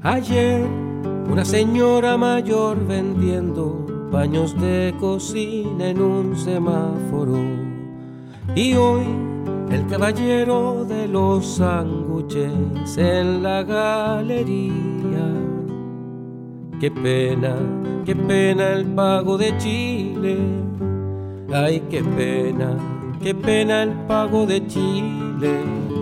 Ayer una señora mayor vendiendo paños de cocina en un semáforo. Y hoy el caballero de los sándwiches en la galería. Qué pena el pago de Chile. Ay, qué pena el pago de Chile.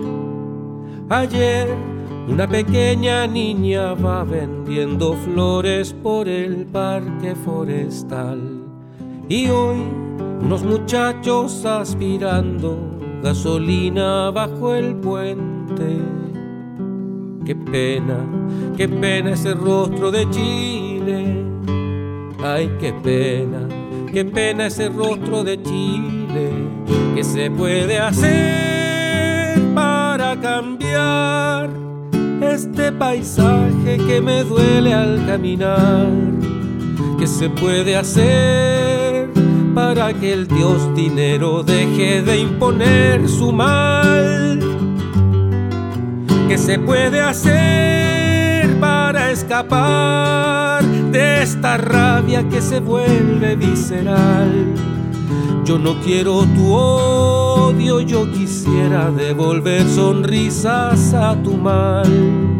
Ayer una pequeña niña va vendiendo flores por el parque forestal. Y hoy unos muchachos aspirando gasolina bajo el puente. Qué pena ese rostro de Chile. Ay, qué pena ese rostro de Chile. ¿Qué se puede hacer para cambiar este paisaje que me duele al caminar? ¿Qué se puede hacer para que el dios dinero deje de imponer su mal? ¿Qué se puede hacer para escapar de esta rabia que se vuelve visceral? Yo no quiero tu odio, yo quisiera devolver sonrisas a tu mal.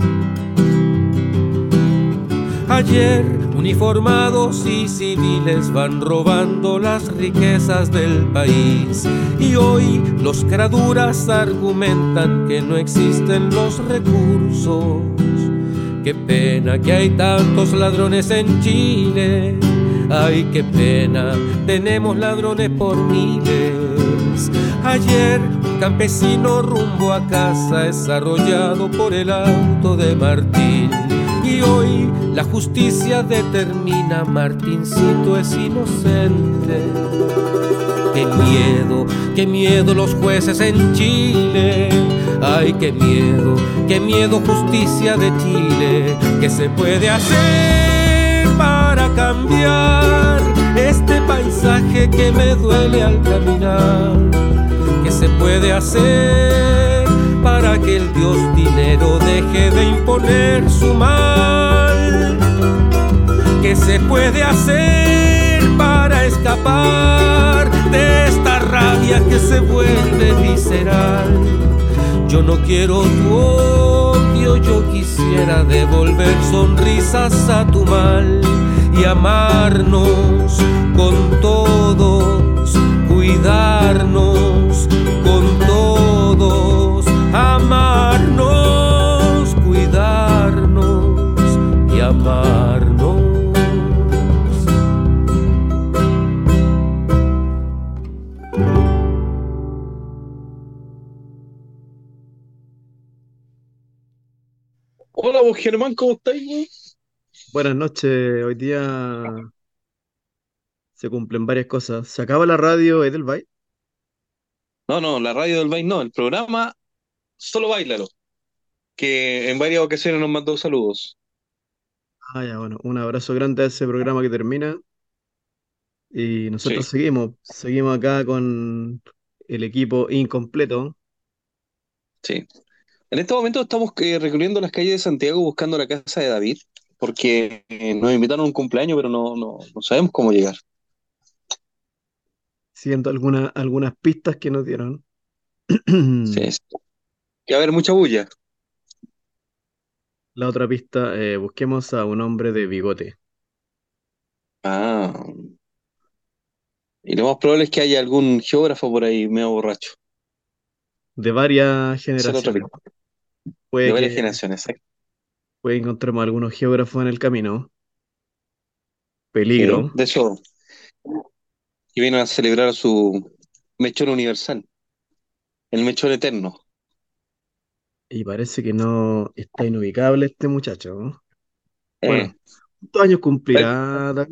Ayer uniformados y civiles van robando las riquezas del país. Y hoy los caraduras argumentan que no existen los recursos. Qué pena que hay tantos ladrones en Chile. Ay, qué pena, tenemos ladrones por miles. Ayer un campesino rumbo a casa es arrollado por el auto de Martín. Y hoy la justicia determina Martincito es inocente. Qué miedo los jueces en Chile. Ay, qué miedo justicia de Chile. ¿Qué se puede hacer para cambiar este paisaje que me duele al caminar? ¿Qué se puede hacer para que el dios dinero deje de imponer su mal? ¿Qué se puede hacer para escapar de esta rabia que se vuelve visceral? Yo no quiero tu odio, yo quisiera devolver sonrisas a tu mal y amarnos con todos, cuidarnos con todos, amarnos, cuidarnos y amarnos. Hola, vos Germán, ¿cómo estáis, weón? Buenas noches. Hoy día se cumplen varias cosas. Se acaba la radio Edelweiss. No, no, la radio del Bain no, el programa Solo Báilalo, que en varias ocasiones nos mandó saludos. Ah, ya, bueno, un abrazo grande a ese programa que termina. Y nosotros Sí, seguimos acá con el equipo incompleto. sí. En este momento estamos recorriendo las calles de Santiago buscando la casa de David, porque nos invitaron a un cumpleaños, pero no sabemos cómo llegar. Siguiendo algunas pistas que nos dieron. Sí, sí. Que va a haber mucha bulla. La otra pista, busquemos a un hombre de bigote, Ah, y lo más probable es que haya algún geógrafo por ahí medio borracho. de varias Esa es la otra generaciones. pista. De Puede varias que generaciones, exacto. encontremos algunos geógrafos en el camino. Sí, Peligro. de hecho, que vienen a celebrar su mechón universal, el mechón eterno. Y parece que no está inubicable este muchacho, ¿no? Eh, Bueno, ¿cuántos años Bueno, cumplirá David?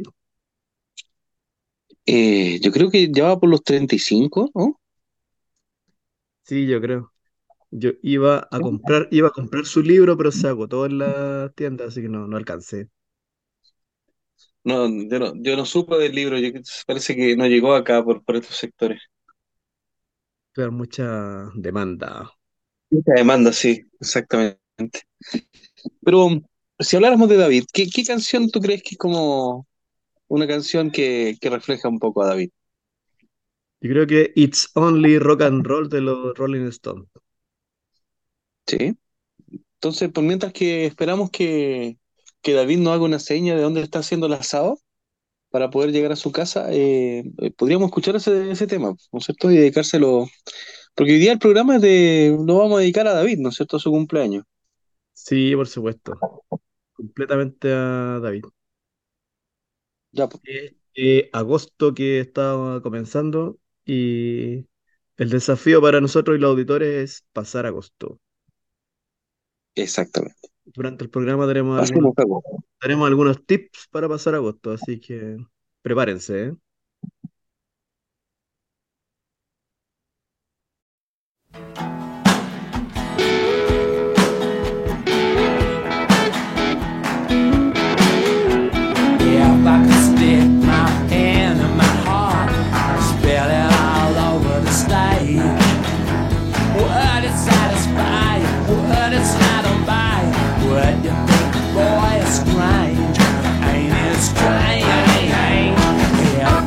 yo creo que ya va por los 35, ¿no? Sí, yo creo. Yo iba a comprar su libro, pero se agotó en la tienda, así que no alcancé. No, yo no supe del libro, parece que no llegó acá por estos sectores. Claro, mucha demanda. Mucha demanda, sí, exactamente. Pero si habláramos de David, ¿qué canción tú crees que es como una canción que refleja un poco a David? Yo creo que It's Only Rock and Roll de los Rolling Stones. Sí. Entonces, por mientras que esperamos que David nos haga una seña de dónde está haciendo el asado para poder llegar a su casa, podríamos escuchar ese tema, ¿no es cierto? Y dedicárselo, porque hoy día el programa lo vamos a dedicar a David, ¿no es cierto? A su cumpleaños. Sí, por supuesto. Completamente a David. Ya, pues, Agosto que estaba comenzando y el desafío para nosotros y los auditores es pasar agosto. exactamente. Durante el programa Hacemos algo. tenemos algunos tips para pasar agosto, así que prepárense, ¿eh? If I could stick my hand in my heart and spill it all over the stage, would it satisfy? Would it satisfy? Would you think, boy, it's strange? Ain't it strange? If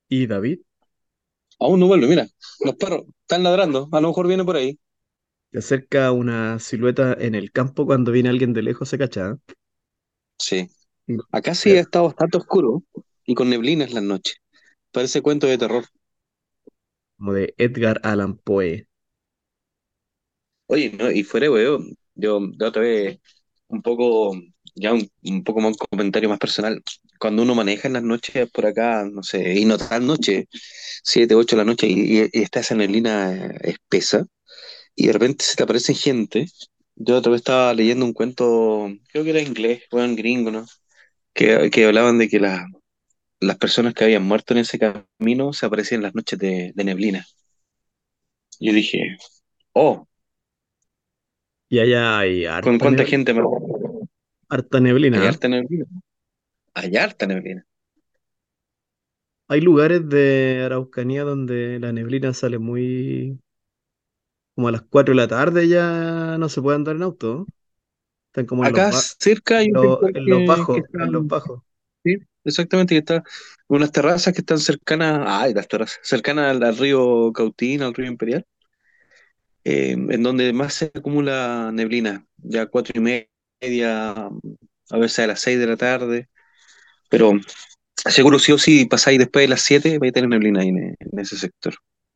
¿Y David? Aún no vuelve, mira. Los perros están ladrando. A lo mejor viene por ahí. Se acerca una silueta en el campo cuando viene alguien de lejos, se cacha. Sí. ¿Eh? Acá sí ha Ya, estado bastante oscuro y con neblinas las noches. Parece cuento de terror. como de Edgar Allan Poe. Oye, no, y fuera de huevo, yo de otra vez, un poco, ya un poco más un comentario más personal. Cuando uno maneja en las noches por acá, no sé, y no tan noche, 7, 8 de la noche, y está esa neblina espesa, y de repente se te aparece gente. Yo otra vez estaba leyendo un cuento, creo que era inglés, o en gringo, ¿no? Que hablaban de que las personas que habían muerto en ese camino se aparecían en las noches de neblina. Yo dije, oh, Y allá ¿con cuánta gente más? harta Hay neblina. ¿Eh? harta neblina. Hay harta neblina. Hay lugares de Araucanía donde la neblina sale muy... como a las 4 de la tarde ya no se puede andar en auto. ¿No? Están como en Acá cerca hay un sector que está, en los bajos. sí, exactamente, que está unas terrazas que están cercanas, ay, las terrazas, cercanas al río Cautín, al río Imperial, en donde más se acumula neblina, ya 4:30, a veces a las 6 de la tarde, pero seguro sí o sí pasáis después de las 7 vais a tener neblina ahí en ese sector.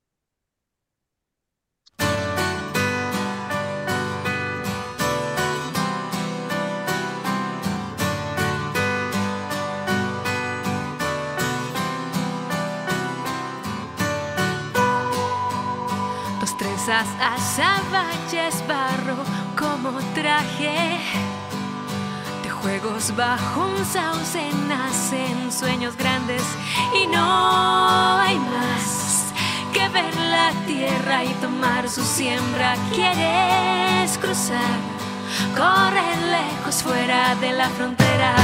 Dos trenzas, azabaches, barro como traje de juegos bajo un sauce nacen sueños grandes y no hay más que ver la tierra y tomar su siembra. Quieres cruzar, correr lejos fuera de la frontera.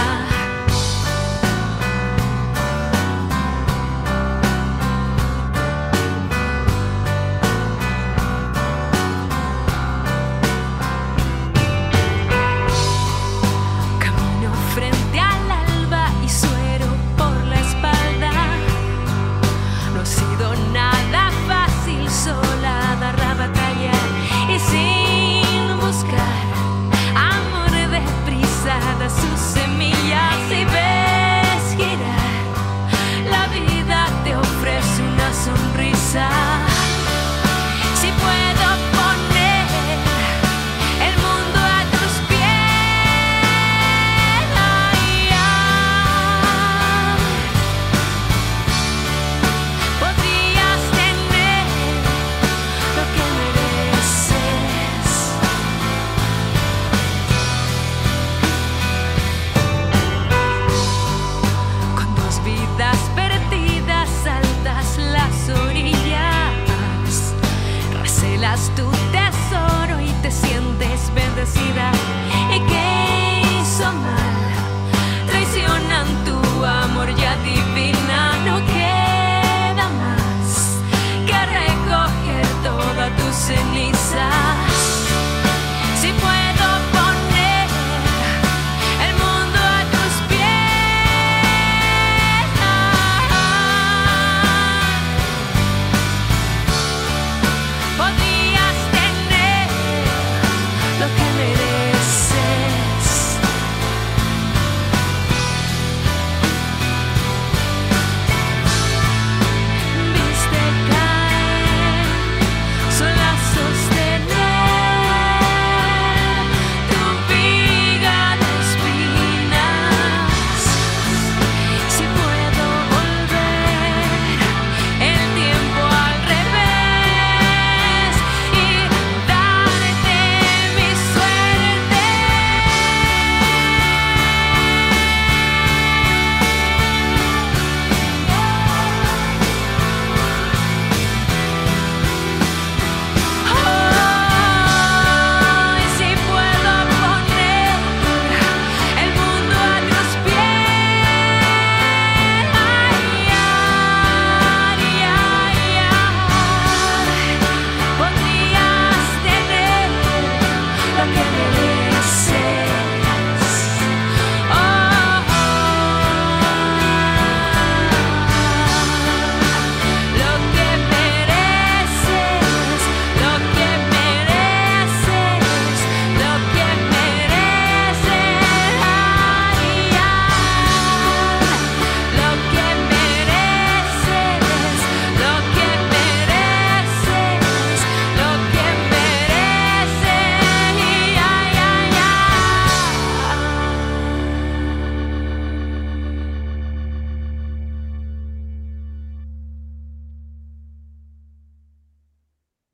Frente al alba y suero por la espalda. No ha sido nada fácil sola dar la batalla y sin buscar amor deprisa da sus semillas y ves girar. La vida te ofrece una sonrisa. Si puedo poner el mundo a tus pies, podrías tener lo que mereces. Con dos vidas perdidas saltas las orillas.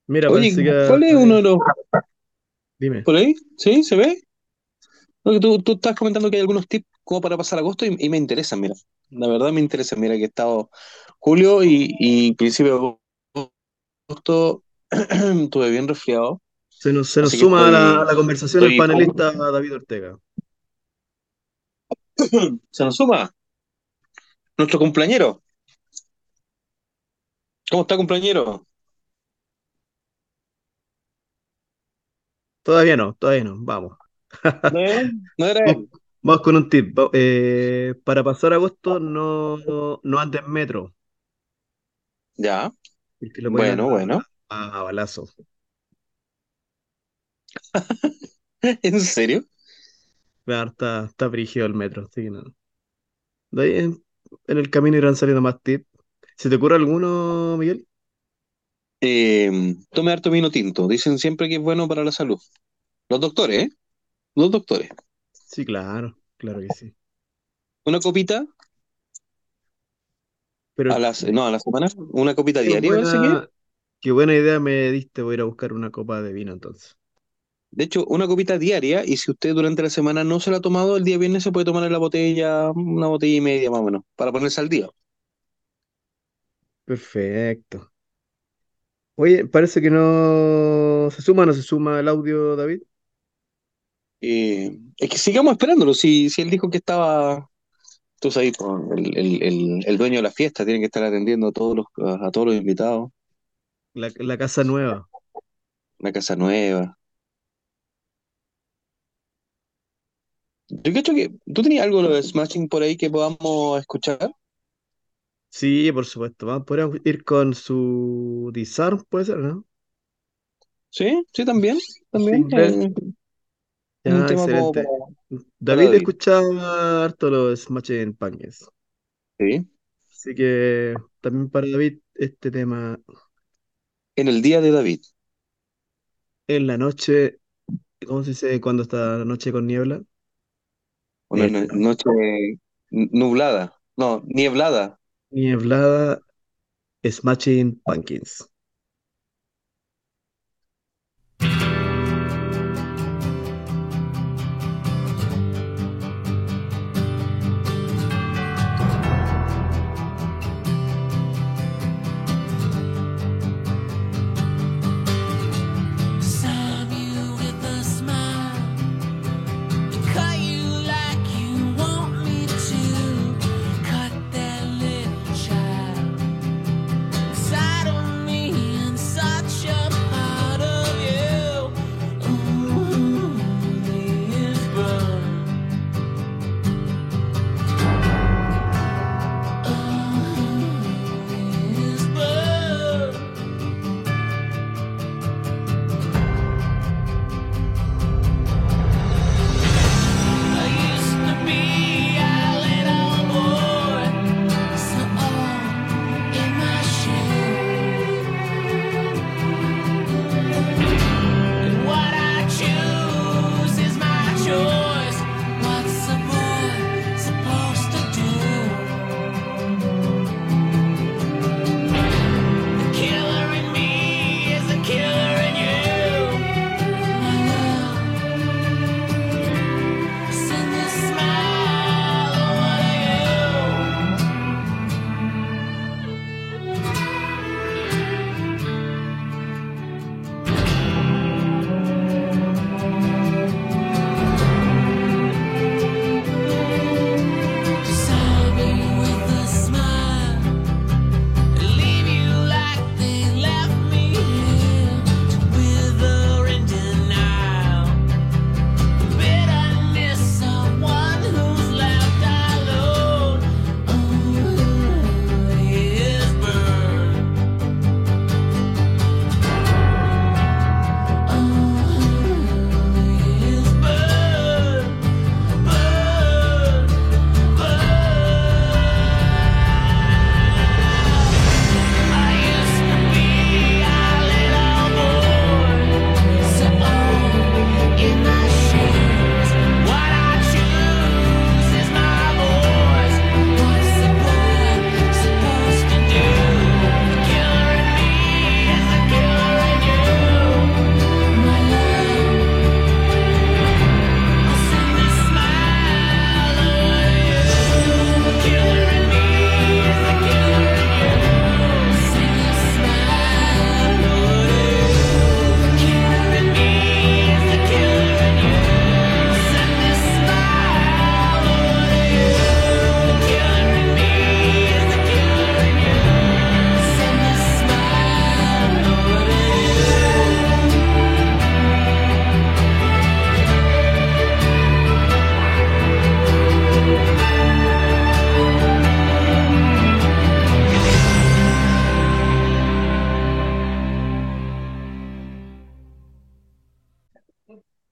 Mira, Oye, parece que ¿cuál es uno de los... dime. ¿Por ahí? ¿Sí? ¿Se ve? No, que tú estás comentando que hay algunos tips como para pasar agosto y me interesan, mira. La verdad me interesa, mira que he estado julio y principio de agosto estuve bien resfriado, Se nos así que suma a la conversación el estoy panelista David Ortega. se nos suma nuestro cumpleañero. ¿Cómo está, cumpleañero? Todavía no, vamos. ¿No era? ¿No era Vamos, él? vamos con un tip. Para pasar agosto no ande en metro, Ya, porque lo pueden bueno, agarrar bueno. a balazo. ¿En serio? Claro, está brígido el metro, así que no. De ahí en el camino irán saliendo más tips. ¿Se te ocurre alguno, Miguel? Tome harto vino tinto. Dicen siempre que es bueno para la salud. Los doctores, ¿eh? Los doctores. Sí, claro que sí. Una copita Pero no, a la semana. Una copita qué diaria parece que es. qué buena idea me diste. Voy a ir a buscar una copa de vino entonces. De hecho, una copita diaria, y si usted durante la semana no se la ha tomado, el día viernes se puede tomar en la botella, una botella y media más o menos, para ponerse al día. Perfecto. Oye, parece que no se suma el audio, David. Es que sigamos esperándolo. Si él dijo que estaba, tú sabes, po, el dueño de la fiesta tiene que estar atendiendo a todos los invitados, La casa nueva. una casa nueva. Yo creo que tú tenías algo de Smashing por ahí que podamos escuchar. Sí, por supuesto. Podríamos ir con su Disarm, puede ser, ¿no? Sí, sí, también, también. Single. Un Ya, tema como excelente. para David David. escuchaba harto los Smashing Pumpkins. Sí. Así que también para David este tema En el día de David. en la noche, ¿cómo se dice cuando está la noche con niebla? Una Esta noche nublada. No, nieblada. nieblada, Smashing Pumpkins. Sign you with a smile, cut you like you want me to, cut that little child inside of me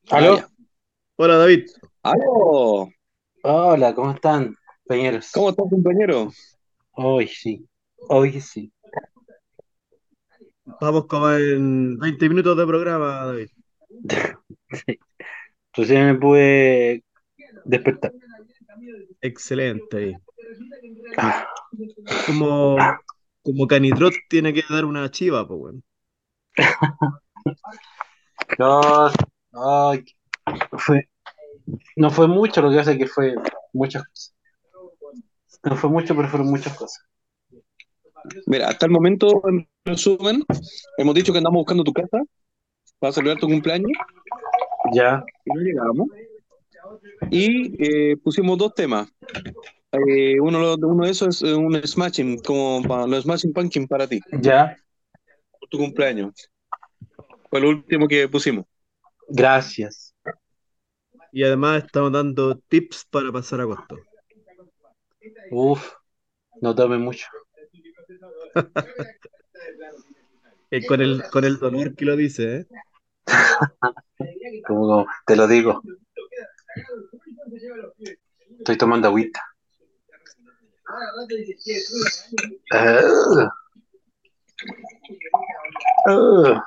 ¿Aló? ya. Hola David, ¡Aló! Hola, ¿cómo están, compañeros? ¿Cómo estás, compañero? Hoy sí, hoy sí. vamos como en 20 minutos de programa, David. Recién me pude despertar. Excelente ahí. Ah, Como Canitrot tiene que dar una chiva, pues bueno. no, ay, fue, no fue mucho, lo que hace que fue muchas cosas. No fue mucho, pero fueron muchas cosas. Mira, hasta el momento, en resumen, hemos dicho que andamos buscando tu casa para celebrar tu cumpleaños Ya, y no llegamos. Y pusimos dos temas. Uno de esos es un Smashing, como para los Smashing Pumpkin para ti, ya, por tu cumpleaños. Fue lo último que pusimos. gracias. Y además estamos dando tips para pasar agosto. Uf, no tome mucho. Con el dolor que lo dice, ¿eh? Como te lo digo, estoy tomando agüita. Ah, ah.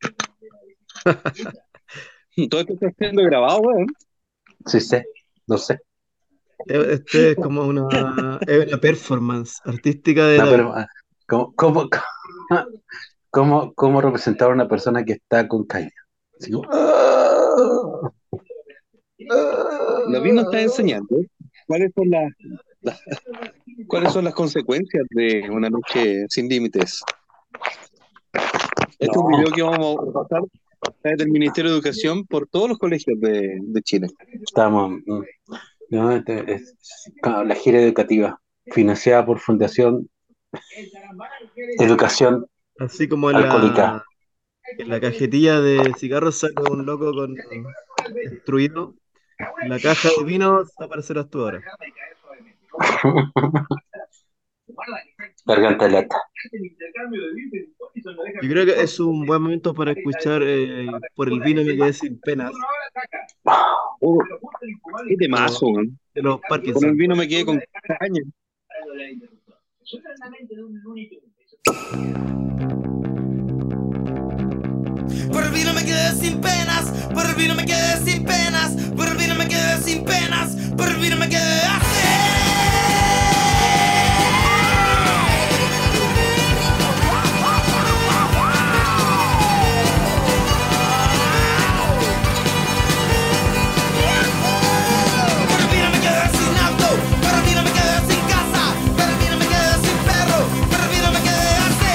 Todo esto está siendo grabado, weón. Sí sé, no sé. Este es como es una performance artística de No, David. pero ¿cómo representar a una persona que está con caña? Así como, "Ah, David nos está ah". enseñando cuáles son las- cuáles son las consecuencias de una noche sin límites. Este es un No, video que vamos a pasar desde el Ministerio de Educación por todos los colegios de Chile. estamos. No, claro, la gira educativa, financiada por Fundación Educación Así como Alcohólica. en la cajetilla de cigarros sale un loco con destruido. En la caja de vino aparecerás tú ahora. Garganta de lata. Yo creo que es un buen momento para escuchar Por el vino me quedé sin penas Oh, qué de los, temazo, man. de los Con el Parkinson. vino me quedé con caña. Por el vino me quedé sin penas, por el vino me quedé sin penas, por el vino me quedé sin penas, por el vino me quedé así. Por el vino me quedé sin auto, por el vino me quedé sin casa, por el vino me quedé sin perro, por el vino me quedé así.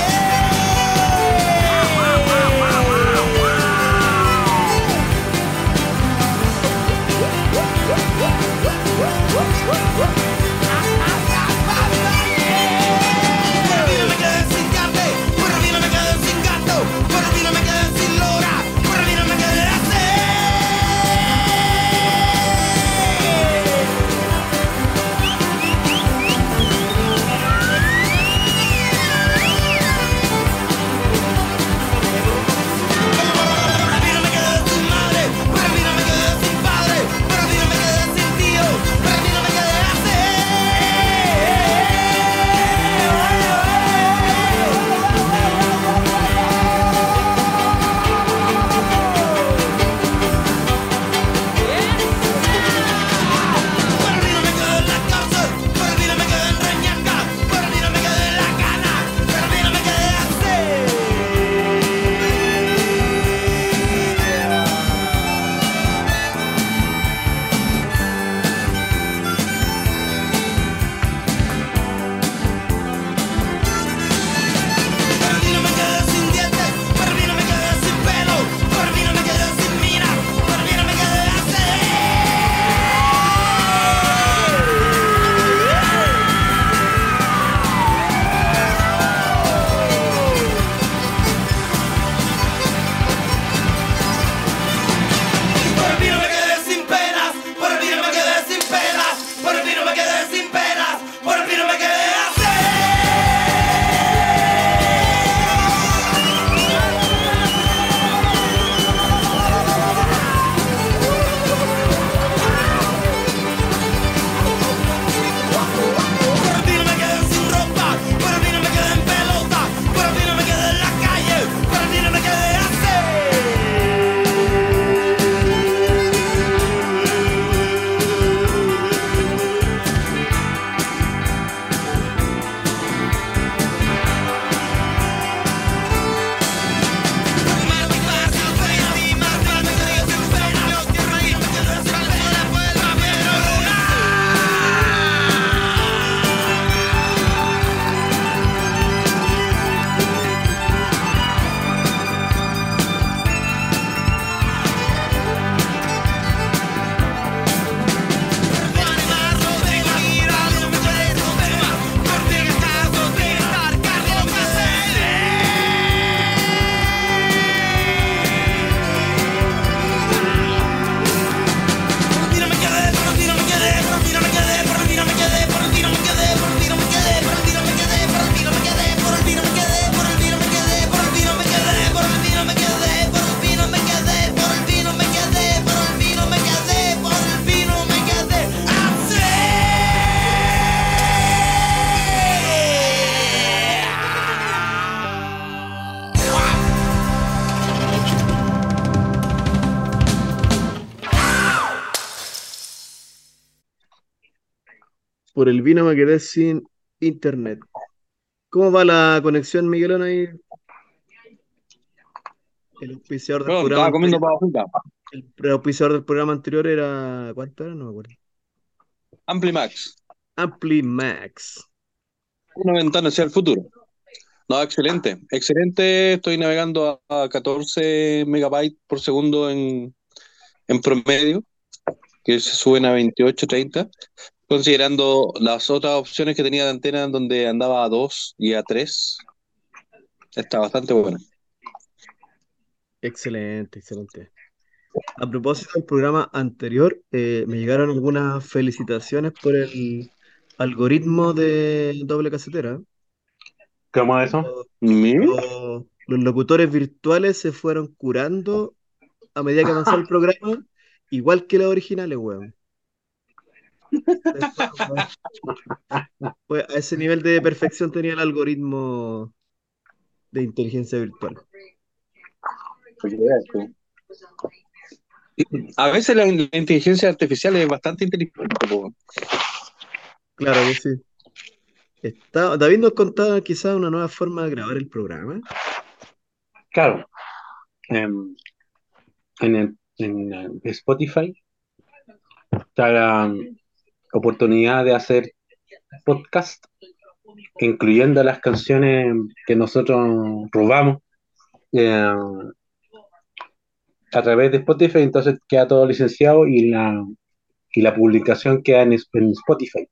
Por el vino me quedé sin internet. ¿Cómo va la conexión, Miguelón, ahí? El auspiciador del Perdón, programa estaba comiendo anterior. papas fritas. El auspiciador del programa anterior era. ¿Cuánto era? No me acuerdo. Amplimax, Amplimax. una ventana hacia el futuro. No, excelente, excelente. Estoy navegando a 14 megabytes por segundo en promedio, que se suben a 28, 30, considerando las otras opciones que tenía de antena donde andaba a 2 y a 3. Está bastante buena. Excelente, excelente. A propósito del programa anterior, me llegaron algunas felicitaciones por el algoritmo de doble casetera. ¿Cómo es eso? Los, ¿Me? los locutores virtuales se fueron curando a medida que avanzaba el programa, igual que los originales, weón. Fue- a ese nivel de perfección tenía el algoritmo de inteligencia virtual. A veces la inteligencia artificial es bastante inteligente, po. Claro que sí. David nos contaba quizás una nueva forma de grabar el programa. Claro, em, en Spotify está la oportunidad de hacer podcast, incluyendo las canciones que nosotros robamos eh, a través de Spotify, entonces queda todo licenciado y la publicación queda en Spotify.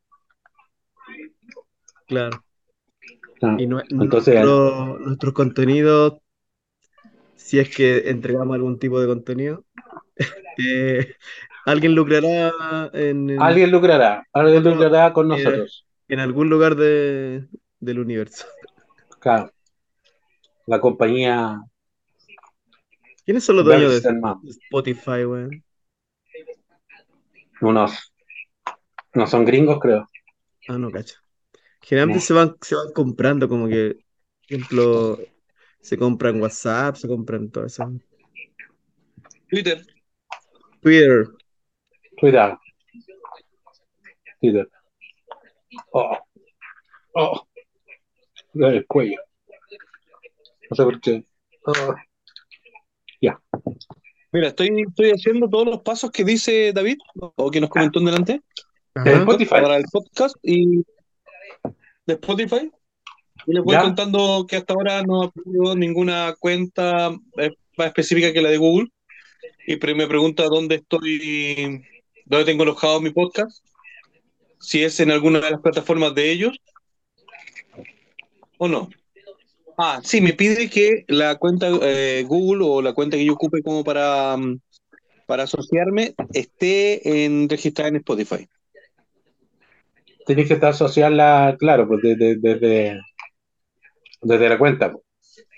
Claro. Ah, Y entonces, nuestros contenidos, si es que entregamos algún tipo de contenido, eh, alguien lucrará alguien otro, lucrará con eh, nosotros. en algún lugar del universo. Claro, la compañía ¿Quiénes son los dueños Bertelsmann, de Spotify, weón? unos, no son gringos, creo. Ah, no, cacho. Generalmente No. se van comprando, como que, por ejemplo, se compran WhatsApp, se compran todo eso. Twitter. Twitter. Cuidado, Twitter. Oh, oh, el cuello. No sé por qué. Oh, ya. Mira, estoy haciendo todos los pasos que dice David, o que nos comentó en delante, En Ajá. Spotify, para el podcast y de Spotify. Y les voy ¿ya? contando que hasta ahora no ha pedido ninguna cuenta más específica que la de Google. Y me pregunta dónde tengo alojado mi podcast, si es en alguna de las plataformas de ellos o no. Ah, sí, me pide que la cuenta Google o la cuenta que yo ocupe como para asociarme esté registrada en Spotify. Tienes que estar asociarla, claro, pues desde la cuenta, pues.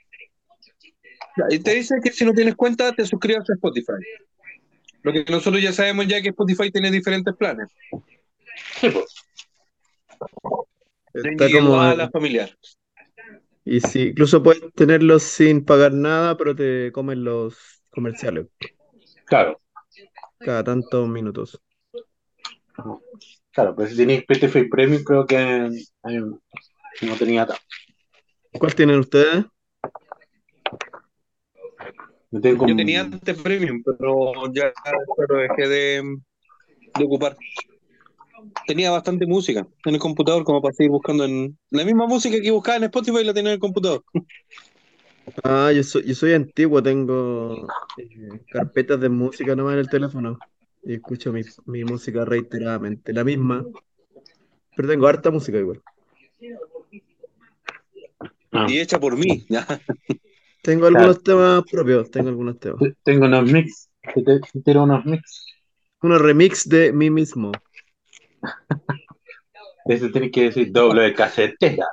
Y te dice que si no tienes cuenta, te suscribas a Spotify. Lo que nosotros ya sabemos ya que Spotify tiene diferentes planes, Sí, pues. de Está como. individual a familiar. Y sí, incluso puedes tenerlos sin pagar nada, pero te comen los comerciales Claro. cada tantos minutos. Ajá. Claro, pues si tenéis Spotify Premium, creo que no tenía tanto. ¿Cuál tienen ustedes? Yo tengo Yo tenía antes Premium, pero ya lo dejé de ocupar. Tenía bastante música en el computador como para seguir buscando en... La misma música que buscaba en Spotify la tenía en el computador. Ah, yo soy antiguo, tengo carpetas de música nomás en el teléfono y escucho mi música reiteradamente, la misma, pero tengo harta música igual. ah, Y hecha por mí. ¿Ya? Tengo claro. algunos temas propios, tengo algunos temas. Tengo unos mix. Tiro unos mix. Unos remix de mí mismo, Eso tiene que decir doble de casetera.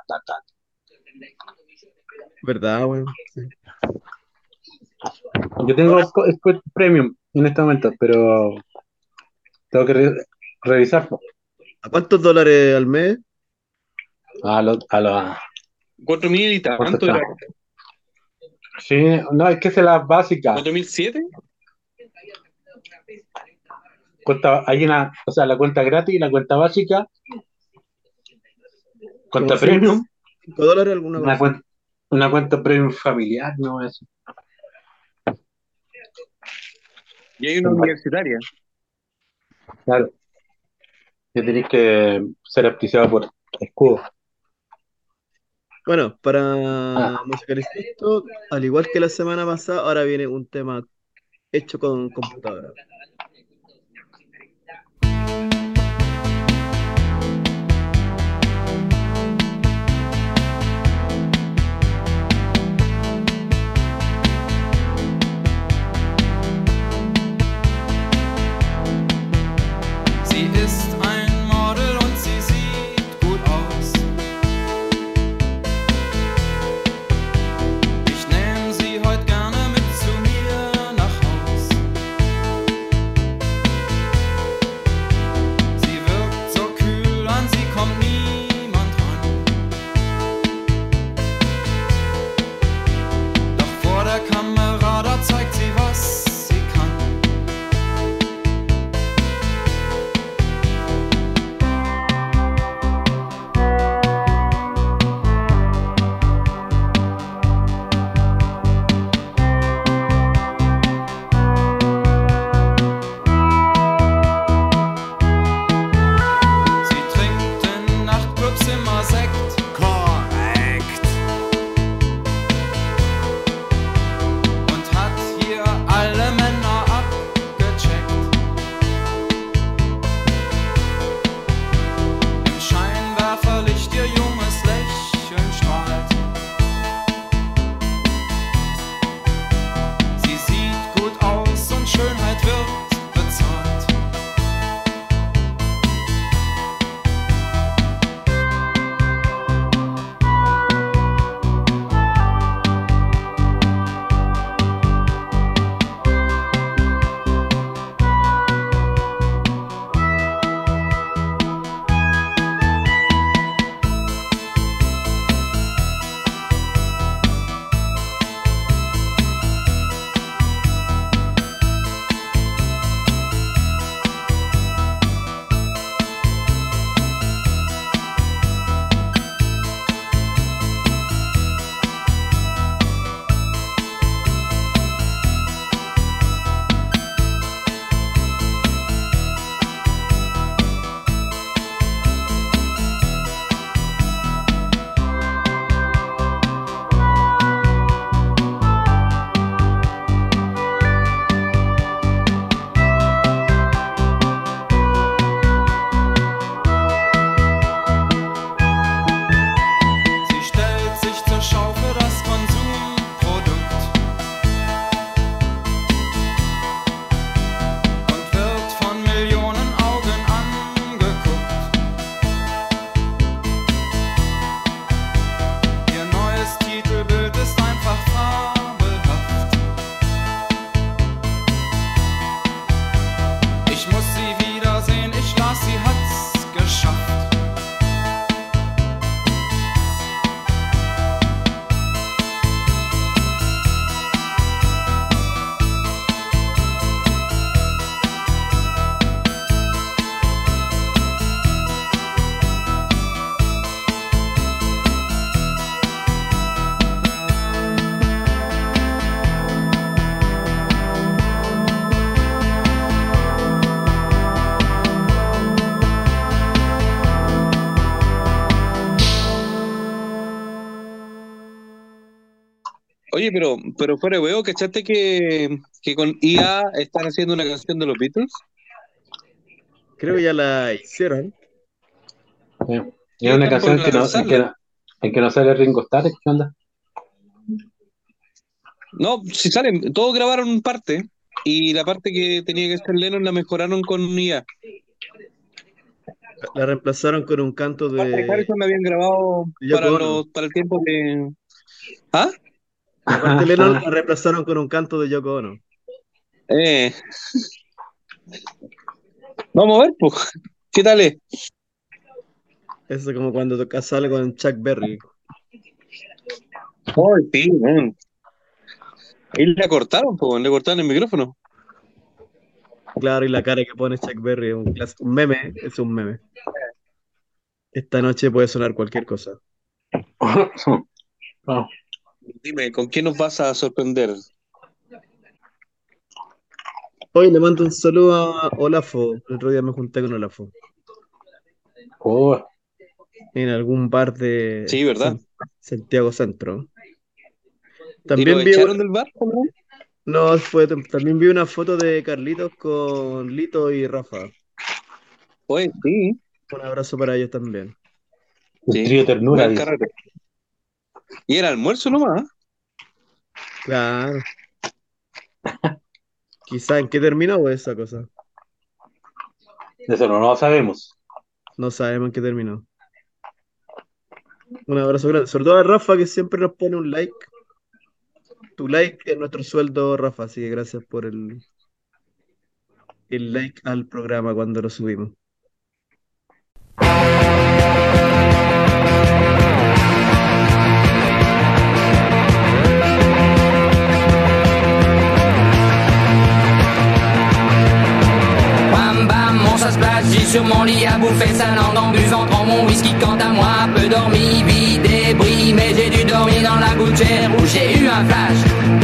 ¿verdad, weón? Sí. Yo tengo Premium en este momento, pero tengo que revisar, po. ¿A cuántos dólares al mes? A los 4.000 y ¿cuánto tanto está? era. Sí, no, es que esa es la básica. 4.007. Hay una, o sea, la cuenta gratis y la cuenta básica Cuenta como premium, $5 alguna una cosa. cuenta, una cuenta premium familiar, no eso. Y hay una universitaria. Claro, que tenéis que ser auspiciado por Escudo. Bueno, Ah, para musicalizar esto, al igual que la semana pasada, ahora viene un tema hecho con computadora. Sie ist ein Model und sie sieht gut aus. Ich nehm sie heute gerne mit zu mir nach Haus. Sie wirkt so kühl, an sie kommt niemand ran. Doch vor der Kamera, da zeigt sie, was sie kann. Sie trinkt in Nachtclubs immer Sekt. Korrekt. Und hat hier alle Männer abgecheckt. Im Scheinwerferlicht ihr junges Lächeln strahlt. Sie sieht gut aus und Schönheit wird bezahlt. Sie stellt sich zur Schau für das Konsumprodukt und wird von Millionen Augen angeguckt. Ihr neues Titelbild ist einfach fabelhaft. Ich muss sie wiedersehen, ich las, sie hat's geschafft. Oye, pero fuera de huevo, ¿cachaste que con IA están haciendo una canción de los Beatles? Creo que ya la hicieron. sí. Sí, Es una están por canción que no, lanzarla. en que no sale Ringo Starr, ¿qué onda? No, si salen, todos grabaron parte y la parte que tenía que ser Lennon la mejoraron con IA. La reemplazaron con un canto La parte de de Harrison la habían grabado Yoko Ono. para el tiempo que... ¿Ah? La parte de Lennon la reemplazaron con un canto de Yoko Ono. Eh, vamos a ver, pues. ¿Qué tal es? Eso es como cuando tocas algo con Chuck Berry. Ay, sí, man. Ahí le cortaron el micrófono. Claro, y la cara que pone Chuck Berry es un meme, es un meme. Esta noche puede sonar cualquier cosa. No. Dime, ¿con qué nos vas a sorprender? Hoy le mando un saludo a Olafo. El otro día me junté con Olafo Oh, en algún bar de Sí, ¿verdad? Santiago Centro. ¿Y lo También vi, echaron del bar? ¿No? no, también vi una foto de Carlitos con Lito y Rafa. Oye, sí, Un abrazo para ellos también. el sí. trío ternura, Buen dice. carrete. Y era almuerzo nomás, ¿eh? Claro, quizá en qué terminó esa cosa. Eso no lo sabemos. No sabemos en qué terminó. Un abrazo grande. Sobre todo a Rafa que siempre nos pone un like. Tu like es nuestro sueldo, Rafa. Así que gracias por el like al programa cuando lo subimos. Bam bam, mon chat splash, j'ai sur mon lit à bouffer sa langue en buvant trop mon whisky. Quant à moi, peu dormi, vie débris, mais j'ai dû dormir dans la gouttière où j'ai eu un flash.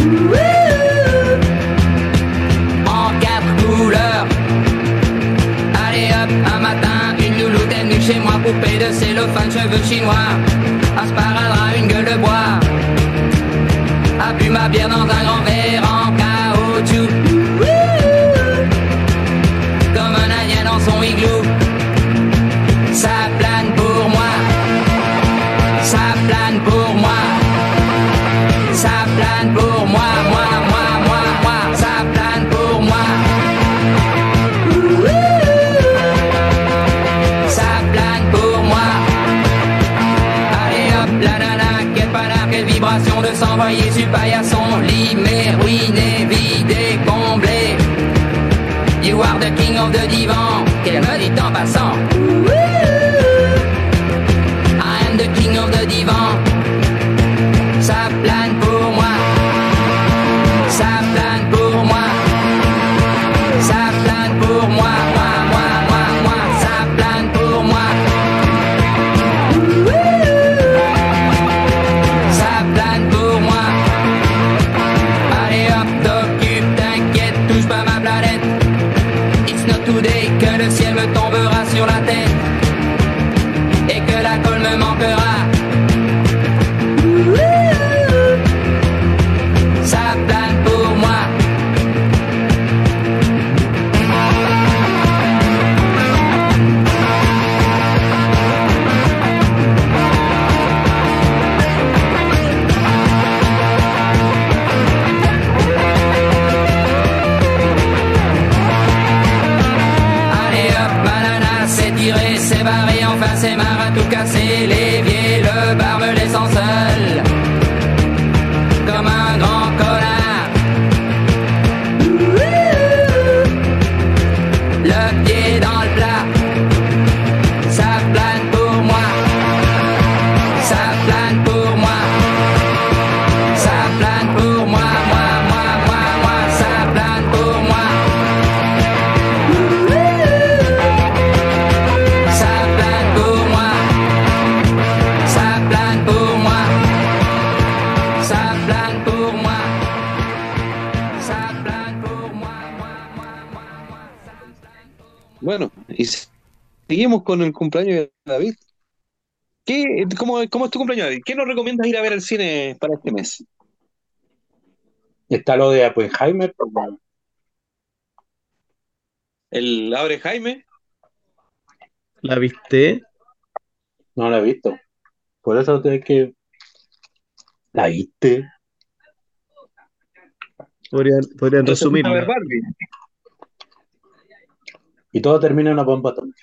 En quatre couleurs. Allez hop, un matin, une louloute est venue chez moi, poupée de cellophane, cheveux chinois, un sparadrap, une gueule de bois, a bu ma bière dans un grand verre en caoutchouc, comme un indien dans son igloo. Ça plane pour moi, ça plane pour moi, ça plane pour moi, moi, ça plane pour moi. Ça plane pour moi. Allez hop, la nana, quelle panard, quelle vibration de s'envoyer sur paillasson. Lit, mais ruiné, vidé, comblé. You are the king of the divan, qu'elle me dit en passant. I am the king of the divan. Ça plane pour moi. Ça plane pour moi. Ça plane pour moi, moi, ça plane pour moi. Ça plane pour moi. Allez hop, t'occupe, t'inquiète, touche pas ma planète. It's not today que le ciel me tombera sur la tête et que la colle me manquera. Ça plane pour moi. Allez hop, banana, c'est tiré, c'est barré, enfin c'est marre à tout casser. L'évier, le bar me laissant seul, comme un grand connard. Le pied dans le plat, ça plane pour moi, ça plane pour moi, ça plane pour moi, moi, ça plane pour moi. Ça plane pour moi, ça plane pour moi, ça plane pour moi, ça plane pour moi, ça plane pour moi. Bueno, y seguimos con el cumpleaños de David. ¿Cómo es tu cumpleaños, David? ¿Qué nos recomiendas ir a ver al cine para este mes? Está lo de Oppenheimer, pues, bueno, ¿El Abre Jaime? ¿La viste? no la he visto. Por eso tenés que. ¿La viste? Podrían Entonces fuiste a ver resumirla. Barbie. Y todo termina en una bomba atómica.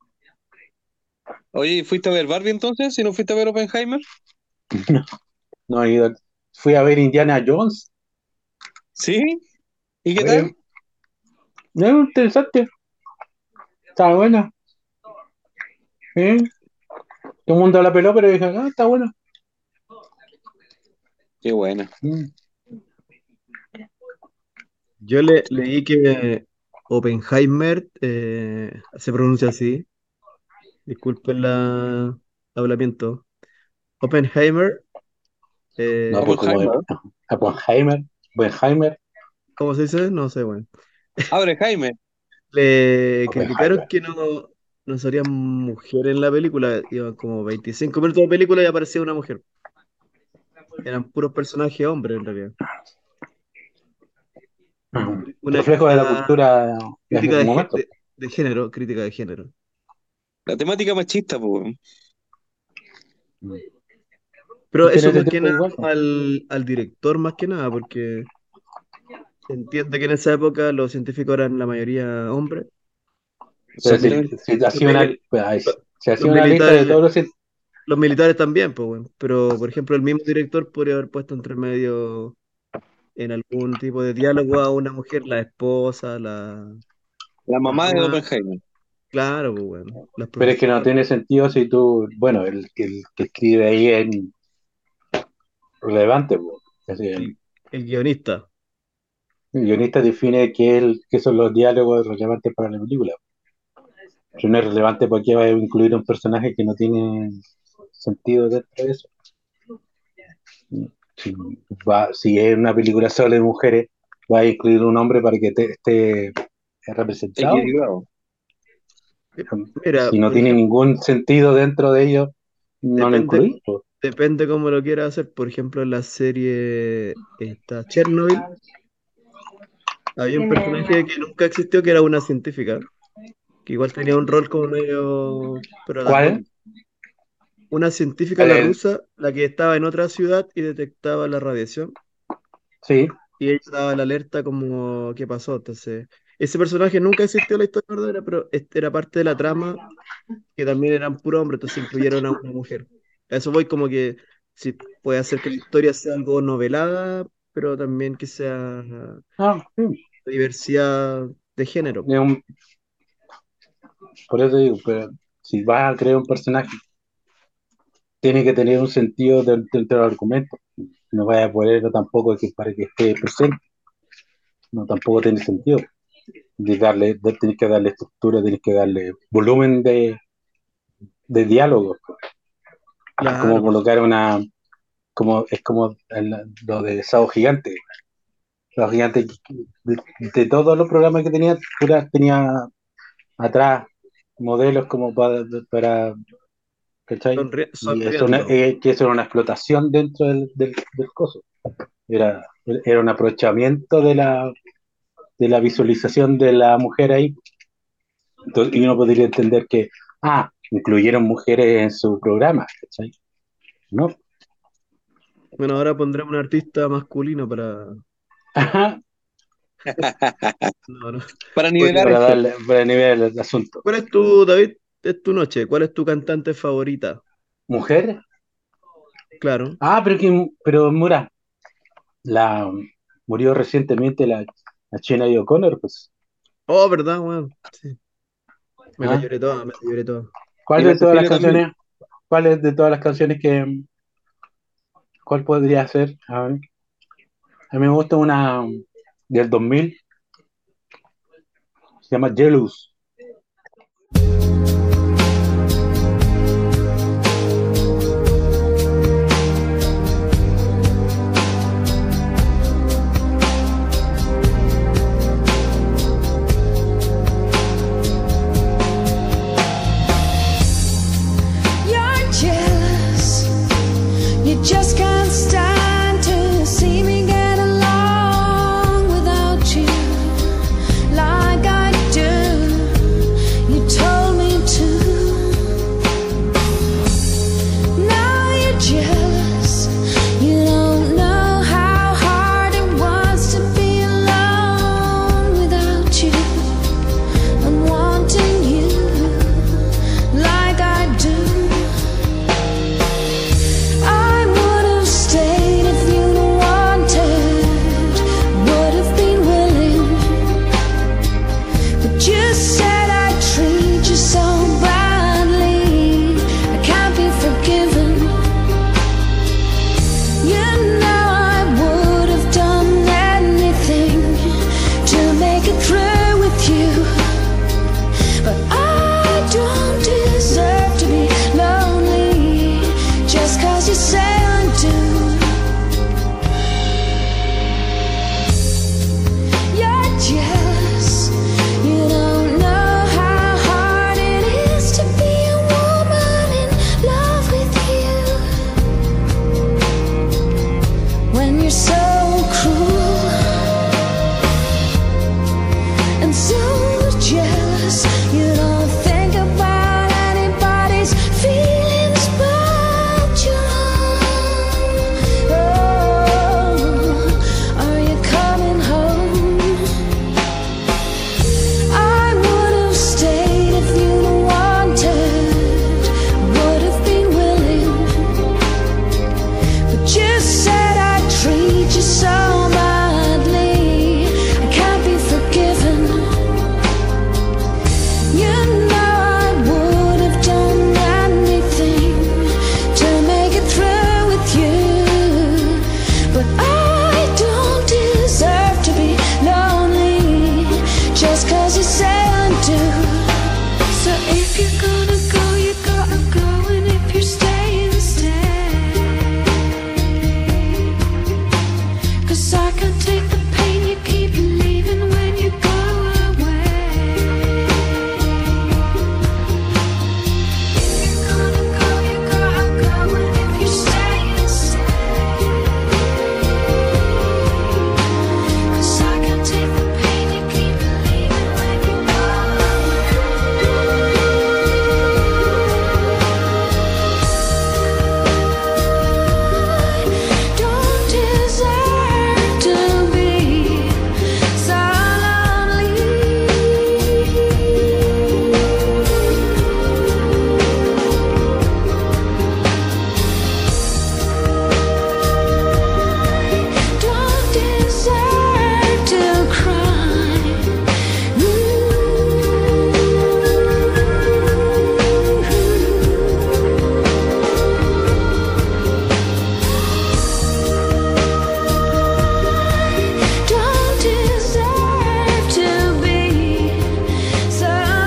Oye, ¿fuiste a ver Barbie entonces? ¿Si no fuiste a ver Oppenheimer? No, fui a ver Indiana Jones. ¿Sí? ¿Y qué A tal? ver, no, interesante. Está buena. ¿Eh? Todo el mundo la peló, pero dije, ah, está buena. Qué buena. Mm. Yo leí que Oppenheimer se pronuncia así. disculpen el hablamiento. Oppenheimer, No, pues como Oppenheimer. Oppenheimer, ¿cómo se dice? No sé, bueno. Abre Jaime. Le criticaron Oppenheimer. que no salía mujer en la película. Iban como 25 minutos de película y aparecía una mujer. Eran puros personajes hombres en realidad. Una Reflejo de la cultura de crítica aquel momento. de género, crítica de género. La temática machista, pues. Pero Que en eso ese más que tiempo nada igual, como al director, más que nada, porque se entiende que en esa época los científicos eran la mayoría hombres. pero Los, si, mili- si los, hacía una, mili- pues, si los hacía una lista de militares, todos los los militares también, pues bueno. Pero, por ejemplo, el mismo director podría haber puesto entre medio en algún tipo de diálogo a una mujer, la esposa, la La mamá de mamá, Oppenheimer. claro, pues bueno, las pero es que no profesoras, tiene sentido si tú, bueno, el que escribe ahí es relevante, pues. Es decir, el, el guionista. el guionista define qué son los diálogos relevantes para la película. Si no es relevante, ¿por qué va a incluir un personaje que no tiene sentido dentro de eso? Si es una película solo de mujeres, va a incluir un hombre para que esté representado. Equilibrado. Mira, Si no por tiene ejemplo, ningún sentido dentro de ello, no lo depende, incluís, pues. depende cómo lo quiera hacer. Por ejemplo, en la serie esta Chernobyl, había un personaje que nunca existió, que era una científica, que igual tenía un rol como medio ¿Cuál? protagónico. Una científica, ¿Cuál la es? rusa, la que estaba en otra ciudad y detectaba la radiación, Sí. y ella daba la alerta como qué pasó. Entonces, ese personaje nunca existió en la historia verdadera, pero era parte de la trama, que también eran puro hombre, entonces incluyeron a una mujer. A eso voy como que sí, puede hacer que la historia sea algo novelada, pero también que sea Ah, sí. diversidad de género. Es por eso digo, pero si vas a crear un personaje, tiene que tener un sentido dentro del argumento. No vaya a ponerlo tampoco para que esté presente. No, tampoco tiene sentido. Tienes que darle estructura, tienes que darle volumen de diálogo. Es Claro, como por colocar supuesto. es como lo de Sao Gigante. Sao Gigante, de todos los programas que tenía, tenía atrás modelos como para ¿cachai? Y Sonriendo. que eso era una explotación dentro del coso. Era un aprovechamiento de la visualización de la mujer ahí. Entonces, y uno podría entender que, incluyeron mujeres en su programa, ¿cachai? ¿No? Bueno, ahora pondremos un artista masculino para... Ajá, No, no. Para Podría- nivelar esto. para nivel el asunto. ¿Cuál es tu, David? Es tu noche. ¿Cuál es tu cantante favorita? ¿Mujer? Claro. Pero Mura, la murió recientemente la China y O'Connor, pues. Oh, ¿verdad, weón? Sí. Me la ¿Ah? lloré toda, me la lloré toda. Y ¿Cuál la de todas las Cecilia también. canciones? ¿Cuál es de todas las canciones cuál podría ser? A ver, a mí me gusta una del 2000, se llama Jealous. You're jealous. You just can't stand to see me get along without you like I do. You told me 'Cause I can't take the pain you keep leaving when you go away. If you're gonna go, you gotta go, and if you stay, you stay. 'Cause I can't take the pain you keep leaving when you go away. Don't deserve to be so lonely. Don't deserve to cry. Don't deserve to be so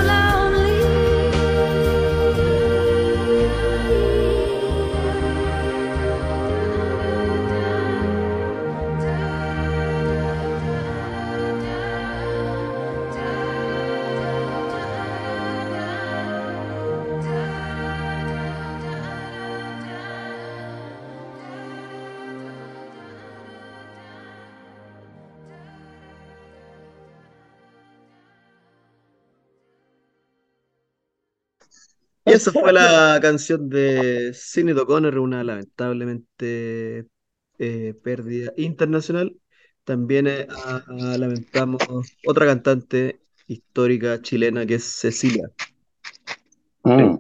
Y esa fue la canción de Sinead O'Connor, una lamentablemente pérdida internacional. También lamentamos otra cantante histórica chilena que es Cecilia. Mm.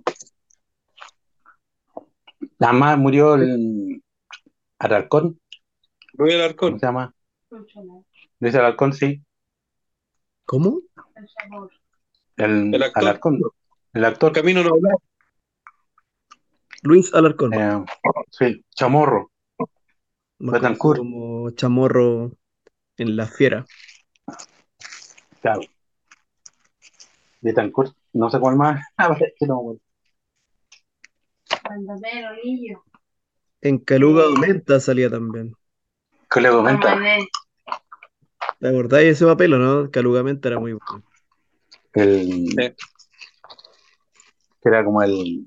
Además murió el Alarcón, Rubén ¿cómo Alarcón. se llama? Luis Alarcón, sí. ¿Cómo? El actor. Alarcón, el actor. Camino no hablar. Luis Alarcón, Sí, Chamorro, más conocido Betancourt, como Chamorro en La Fiera. claro. Betancourt, no sé cuál más. A ver, que no, güey. En Caluga Aumenta salía también. ¿Qué le comenta? ¿Te acordáis de ese papel o no? Caluga Aumenta era muy bueno. Que era como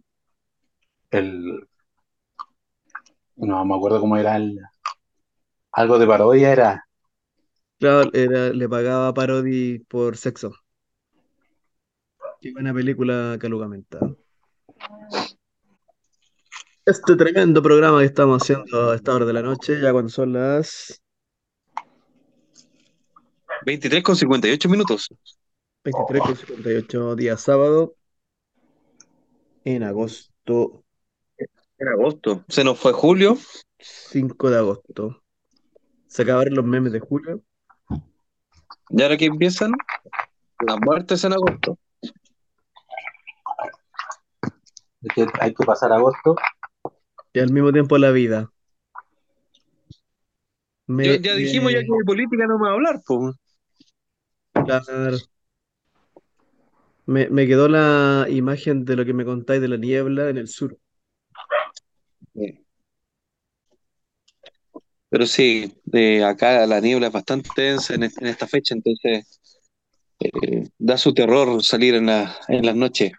no me acuerdo cómo era algo de parodia era. Claro, le pagaba a Parodi por sexo. Qué buena película Caluga Aumenta. Este tremendo programa que estamos haciendo a esta hora de la noche, ya cuando son las 23:58. 23:58 días sábado, en agosto, En agosto. Se nos fue julio. 5 de agosto. Se acabaron los memes de julio. Y ahora que empiezan las muertes en agosto. Es que hay que pasar agosto. Y al mismo tiempo la vida. Ya dijimos ya que de política no me va a hablar, pues. Claro. Me quedó la imagen de lo que me contáis de la niebla en el sur. Pero sí, acá la niebla es bastante densa en esta fecha, entonces da su terror salir en las noches.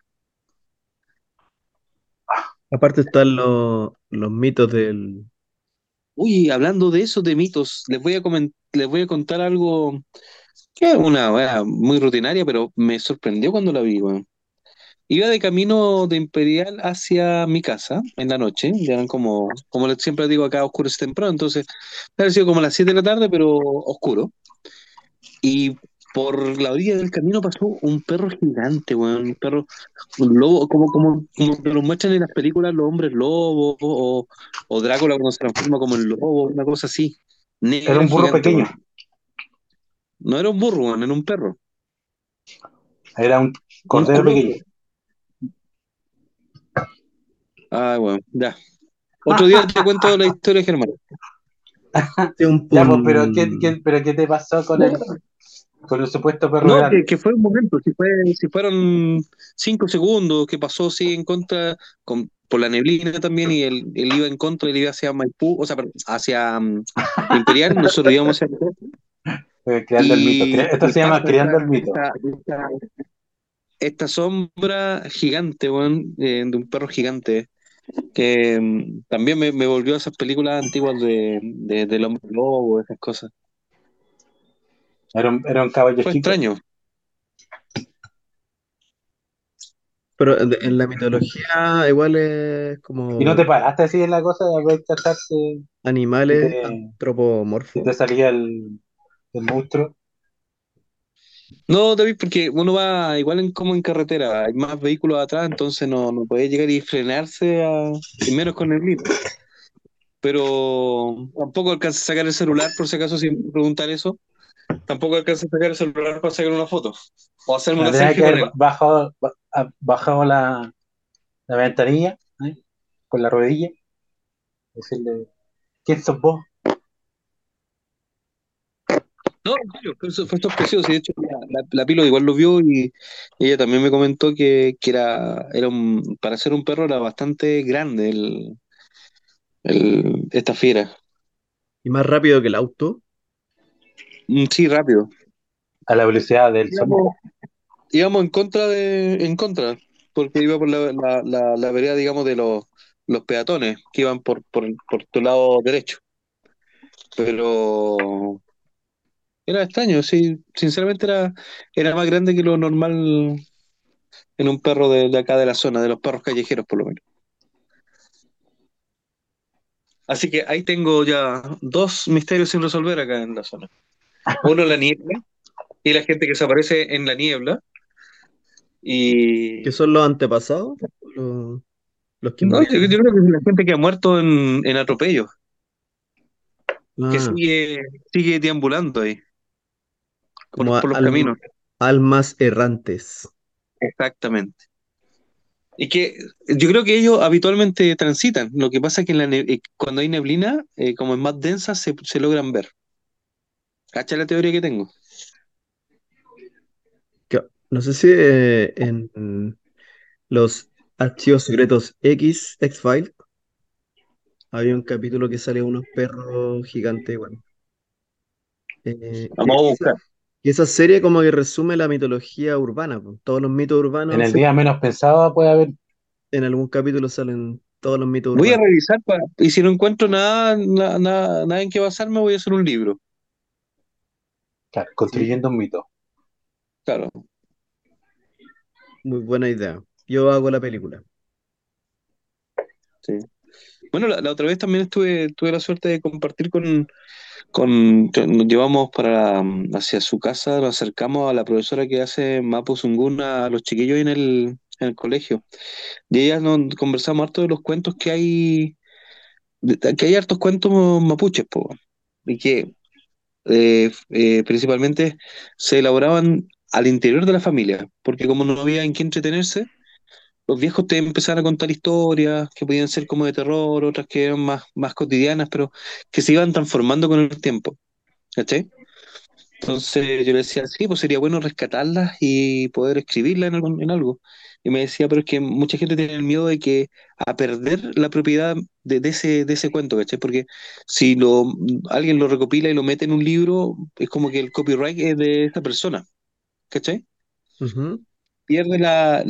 Aparte están los mitos del... Uy, hablando de eso, de mitos, les voy a contar algo que es una wea muy rutinaria, pero me sorprendió cuando la vi, weón. Iba de camino de Imperial hacia mi casa en la noche, ya eran siempre digo acá, oscurece temprano, entonces había sido como las 7 de la tarde, pero oscuro. Y por la orilla del camino pasó un perro gigante, weón, un lobo, como te lo muestran en las películas los hombres lobos, o Drácula cuando se transforma como en lobo, una cosa así, Era negra, un burro gigante, pequeño. weón. No era un burro, weón, era un perro. Era un cordero color- pequeño. Ah, bueno, ya. Otro día te cuento la historia, Germán. Ya, pues, pero ¿qué te pasó con el supuesto perro No, grande? que fue un momento, si fueron 5 segundos que pasó así en contra, por la neblina también, y él iba en contra, él iba hacia Maipú, o sea, perdón, hacia Imperial, nosotros íbamos hacia Creando el mito. Esto y se llama pasa creando el mito. esta sombra gigante, weón, de un perro gigante, que también me volvió a esas películas antiguas del hombre lobo, esas cosas. Era un caballo Fue chico. extraño. Pero en la mitología igual es Y no como te paraste así en la cosa de poder cacharte y animales te, y antropomorfos. te salía el monstruo. No, David, porque uno va igual como en carretera, hay más vehículos atrás, entonces no puede llegar y frenarse, y menos con el grito. Pero tampoco alcanza a sacar el celular, por si acaso, sin preguntar eso. Tampoco alcanza a sacar el celular para sacar una foto o hacerme una Tendría selfie que con haber él. bajado la ventanilla, ¿eh? Con la rodilla, decirle, ¿quién sos vos? No, en serio, fue sorpresivo. Y de hecho, la Pilo igual lo vio y ella también me comentó que para ser un perro era bastante grande esta fiera. Y más rápido que el auto, Sí, rápido. A la velocidad del sonido. Íbamos, íbamos en contra, porque iba por la vereda, digamos, de los peatones que iban por tu lado derecho. Pero era extraño, sí, sinceramente era más grande que lo normal en un perro de acá de la zona, de los perros callejeros por lo menos. Así que ahí tengo ya dos misterios sin resolver acá en la zona. Uno, la niebla y la gente que se aparece en la niebla. que Y son los antepasados, los, los que no, yo murieron. creo que es la gente que ha muerto en atropellos, que Ah, sigue deambulando ahí como por los caminos. almas errantes. Exactamente. Y que yo creo que ellos habitualmente transitan. Lo que pasa es que cuando hay neblina, como es más densa, se logran ver. ¿Cacha la teoría que tengo? No sé si en los archivos secretos X-Files había un capítulo que salía unos perros gigantes igual. Vamos a buscar. Y esa serie como que resume la mitología urbana, po. Todos los mitos En urbanos el día menos pensado puede haber, en algún capítulo salen todos los mitos Voy a urbanos. revisar y si no encuentro nada en qué basarme, voy a hacer un libro. claro, Sí, construyendo un mito. Claro, muy buena idea. Yo hago la película. sí. Bueno, la otra vez también tuve la suerte de compartir que nos llevamos hacia su casa, nos acercamos a la profesora que hace Mapu Sungun a los chiquillos en el colegio. Y ella nos conversamos harto de los cuentos que hay hartos cuentos mapuches, po, y que principalmente se elaboraban al interior de la familia, porque como no había en qué entretenerse, los viejos te empezaban a contar historias que podían ser como de terror, otras que eran más cotidianas, pero que se iban transformando con el tiempo, ¿cachai? Entonces yo le decía, sí, pues sería bueno rescatarlas y poder escribirlas en algo. Y me decía, pero es que mucha gente tiene el miedo de que a perder la propiedad de ese cuento, ¿cachai? Porque si alguien lo recopila y lo mete en un libro, es como que el copyright es de esa persona, ¿cachai? Ujú. Pierde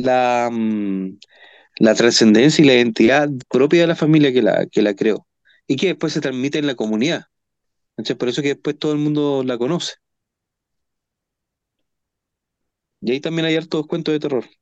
la trascendencia y la identidad propia de la familia que la creó. Y que después se transmite en la comunidad, ¿cachai? Por eso que después todo el mundo la conoce. Y ahí también hay hartos cuentos de terror.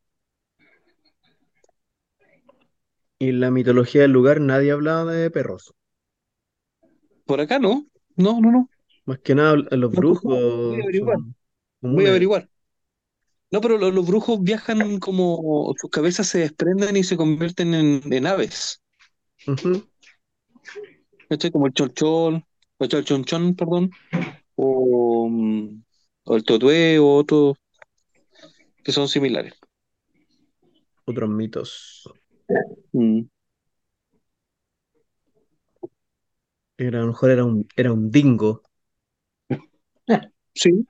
Y en la mitología del lugar nadie hablaba de perros. Por acá no, no, no, no. Más que nada los No he escuchado. Voy a brujos averiguar, son voy a comunes. averiguar. No, pero los brujos viajan como sus cabezas se desprenden y se convierten en aves. Ujú. ¿Cachai? Como el cholchol, o el cholchonchón, perdón, o el totué, o otros que son similares. Otros mitos. Mm. A lo mejor era un dingo. Sí,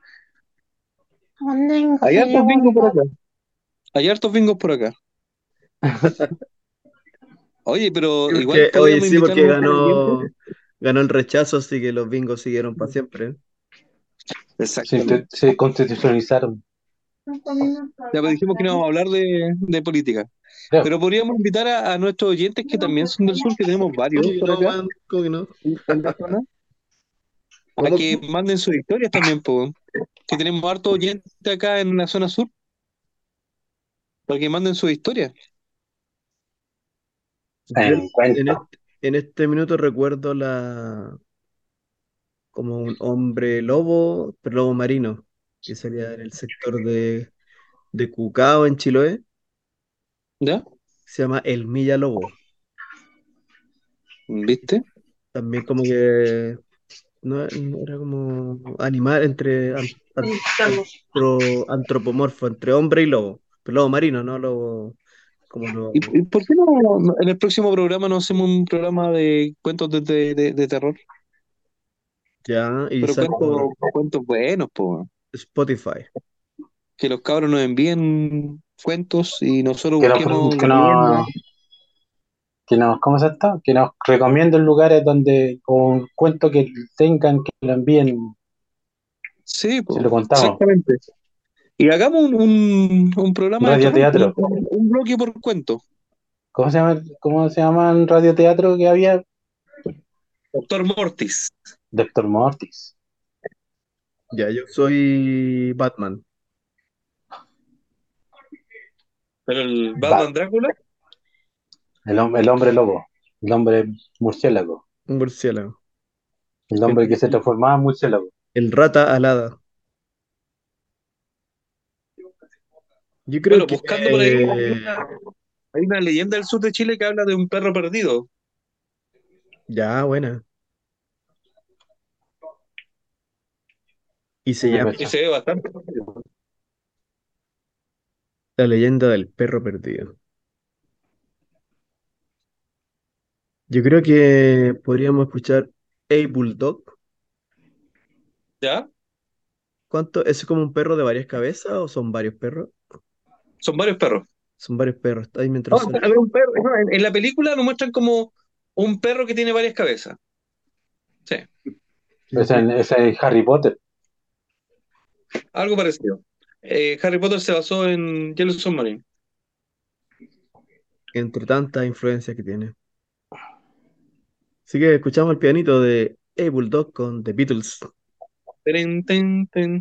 hay hartos bingos por acá. Hay hartos bingos por acá. Oye, pero Sí, igual porque, oye, podríamos sí, invitar a porque nuestros oyentes. ganó el rechazo, así que los bingos siguieron para siempre. Exactamente. Se constitucionalizaron, Ya pues dijimos que no vamos a hablar de política. creo. Pero podríamos invitar a nuestros oyentes que también son del sur, que tenemos varios ¿Cómo que por no, acá, man? ¿Cómo que no? en la zona, a ¿Cómo? que manden sus historias también, po, que tenemos hartos oyentes acá en la zona sur, para que manden sus historias. Yo En cuenta. en este minuto recuerdo como un hombre lobo, pero lobo marino, que salía en el sector de Cucao, en Chiloé, ¿Ya? se llama El Milla Lobo. ¿Viste? También como que no era como animal antropomorfo, entre hombre y lobo. Pero lobo marino, no lobo como ¿Y por qué en el próximo programa no hacemos un programa de cuentos de terror? ya, y Pero sale por cuentos buenos, po. Spotify. Que los cabros nos envíen cuentos y nosotros Que nos, busquemos que leyendas. nos, ¿cómo se está? Que nos recomienden lugares donde, o un cuento que tengan, que lo envíen, Sí, si lo po, contamos. exactamente. Y hagamos un programa de terror, po, Radioteatro. un bloque por cuento. Cómo se llama el radioteatro que había? Doctor Mortis. Doctor Mortis. Ya, yo soy Batman, Pero el Va, Batman Drácula, el hombre lobo, el hombre murciélago, un murciélago. el El, hombre que se el- transformaba en murciélago. el rata alada. Yo creo bueno, que buscando por ahí, hay una leyenda del sur de Chile que habla de un perro perdido. ya, buena. Y se Me llama Y cacho. se ve bastante perdido. La leyenda del perro perdido. Yo creo que podríamos escuchar A Bulldog. ¿Ya? ¿Cuánto? ¿Es como un perro de varias cabezas o son varios perros? Son varios perros. Son varios perros. Está ahí No, mientras suena. a ver, un perro. No, en la película lo muestran como un perro que tiene varias cabezas. Sí, Sí, sí. Ese es Harry Potter. algo parecido. Harry Potter se basó en Yellow Submarine. Entre tantas influencias que tiene. Así que escuchamos el pianito de A Bulldog con The Beatles. Ten, ten, ten.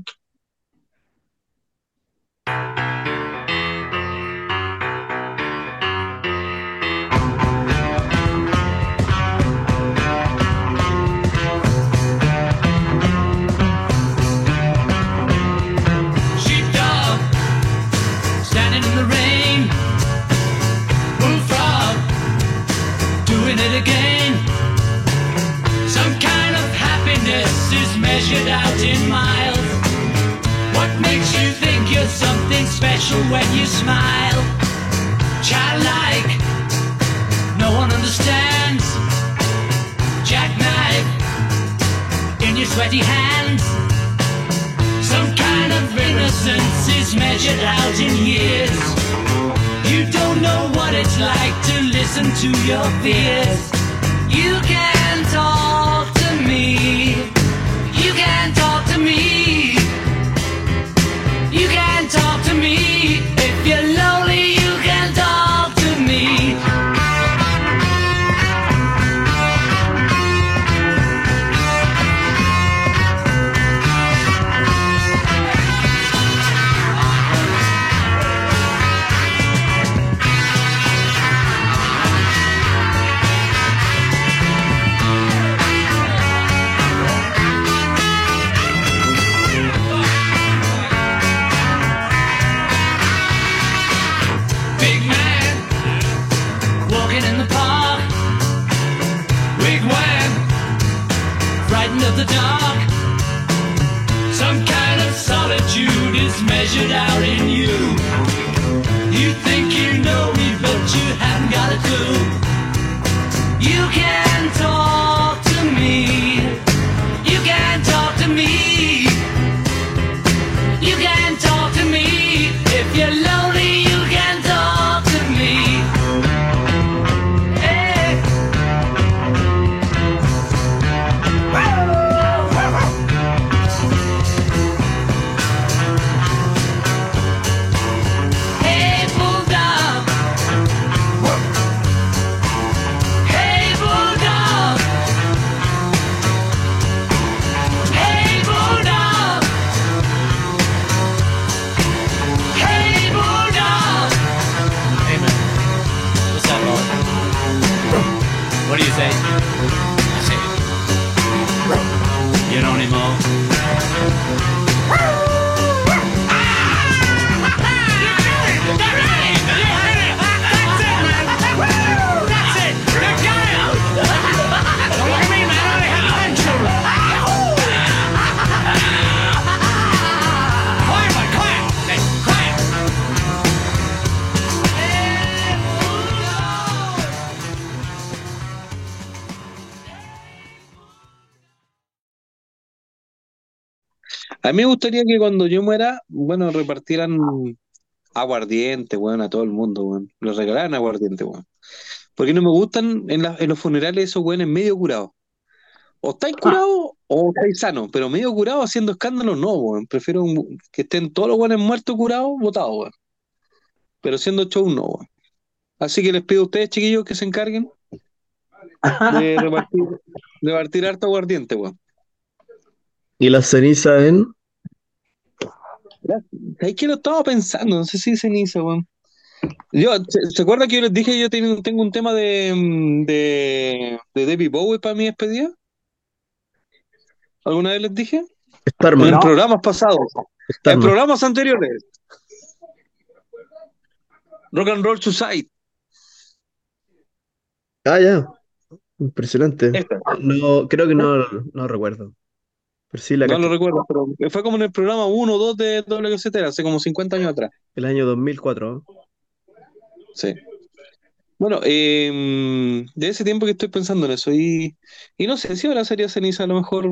Sheepdog, standing in the rain. Bullfrog, doing it again. Some kind of happiness is measured out in miles. What makes you think you're something special when you smile? Childlike, no one understands. Jackknife in your sweaty hands. Some kind of innocence is measured out in years. You don't know what it's like to listen to your fears. You can talk to me. You can talk to me. You can talk to me. If you're lonely, you can talk to me. Big man, walking in the park. Wigwam, frightened of the dark. Some kind of solitude is measured out in you. You think you know me, but you haven't got a clue. You can talk to me. You can talk to me. You can talk to me. If you're lonely, you can talk to me. Hey. A mí me gustaría que cuando yo muera, bueno, repartieran aguardiente, weón, a todo el mundo, weón. Los regalaran aguardiente, weón. Porque no me gustan en los funerales esos weones medio curados. O estáis curados o estáis sanos, pero medio curados haciendo escándalo, no, weón. Prefiero que estén todos los weones muertos curados, botados, weón. Pero siendo show, no, weón. Así que les pido a ustedes, chiquillos, que se encarguen de repartir harto aguardiente, weón. Y la ceniza en. ¿Sabes qué lo estaba pensando? No sé si ceniza, weón. ¿Se acuerda que yo les dije que yo tengo un tema de David Bowie para mi despedida? ¿Alguna vez les dije? En Starman. No, programas pasados, en Starman. programas anteriores. Rock and Roll Society. Ah, ya. Impresionante. Esta. No, creo que no recuerdo. Pero sí la No lo cacho. recuerdo, pero fue como en el programa uno o 2 de WCT, hace como 50 años atrás. El año 2004. Sí. Bueno, de ese tiempo que estoy pensando en eso. Y no sé si ahora sería ceniza, a lo mejor.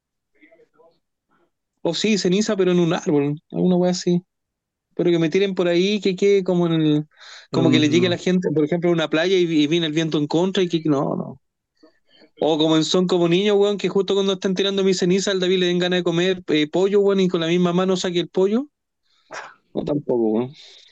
O sí, ceniza, pero en un árbol. Alguna wea así. Pero que me tiren por ahí, que quede como como que le llegue a la Mm, gente, por ejemplo, a una playa y viene el viento en contra y que no, no. O como en Son como niños, weón, que justo cuando están tirando mi ceniza, al David le den ganas de comer pollo, weón, y con la misma mano saque el pollo. No, tampoco, weón.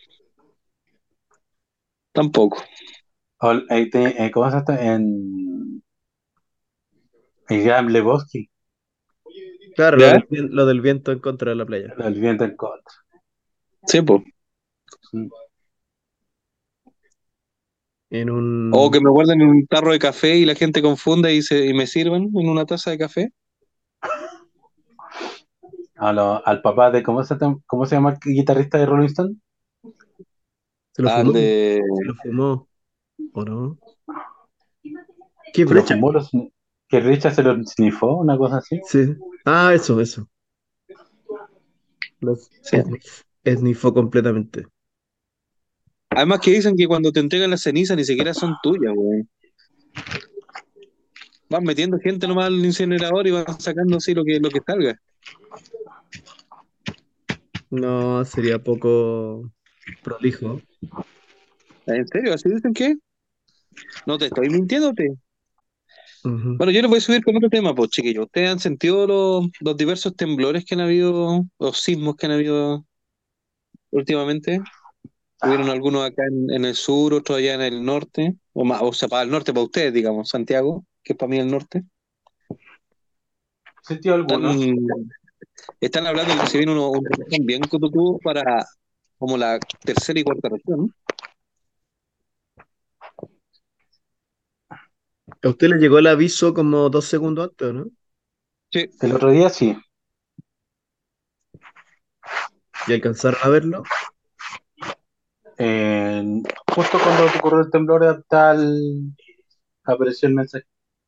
Tampoco. ¿cómo se llama? En el Gran Lebowski, claro, ¿Ya? lo del viento en contra de la playa. el viento en contra. Sí, pues. Mm. En O un. que me guarden en un tarro de café y la gente confunda y me sirvan en una taza de café. Al papá de, ¿cómo se llama el guitarrista de Rolling Stone? Se lo Al fumó. de. Se lo fumó. ¿O no? ¿Qué Se lo brecha? fumó, que Richard se lo snifó, una cosa así. Sí. Ah, eso. Los Sí. esnifó completamente. Además que dicen que cuando te entregan las cenizas ni siquiera son tuyas, weón. Van metiendo gente nomás al incinerador y van sacando así lo que salga. No, sería poco prolijo. ¿En serio? ¿Así dicen que? No te estoy mintiéndote. Ujú. Bueno, yo les voy a subir con otro tema, pues, chiquillos. ¿Ustedes han sentido los diversos temblores que han habido, los sismos que han habido últimamente? Hubieron algunos acá en el sur, otros allá en el norte, o más, o sea, para el norte, para ustedes, digamos, Santiago, que es para mí el norte. ¿Sintió Están, algunos? están hablando de que se viene una región bien cotutudo para como la tercera y cuarta región. A usted le llegó el aviso como 2 segundos antes, ¿no? Sí, El otro día sí. Y alcanzaron a verlo. Justo cuando ocurrió el temblor apareció el mensaje.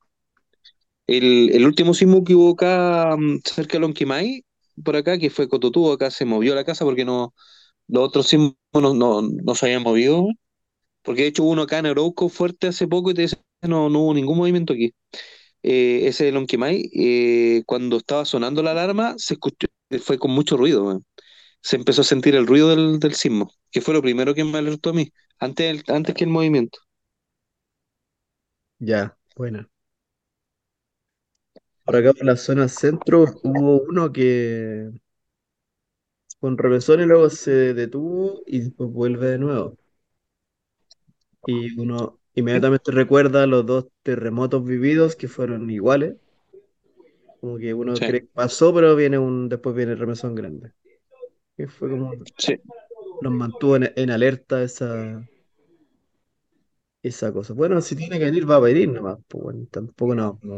el último sismo que hubo acá cerca de Lonquimay, por acá, que fue Cotutubo, acá se movió la casa porque no, los otros sismos no se habían movido, porque de hecho hubo uno acá en Arauco fuerte hace poco y no hubo ningún movimiento aquí. Ese de Lonquimay, cuando estaba sonando la alarma, se escuchó, fue con mucho ruido, weón. Se empezó a sentir el ruido del sismo, que fue lo primero que me alertó a mí, antes que el movimiento. Ya, bueno. Por acá por la zona centro hubo uno que fue un remesón y luego se detuvo y después vuelve de nuevo. Y uno inmediatamente recuerda los dos terremotos vividos que fueron iguales. Como que uno Sí, cree que pasó, pero después viene el remesón grande. Y fue como sí. nos mantuvo en alerta esa cosa. Bueno, si tiene que venir, va a venir nomás. Pues bueno, tampoco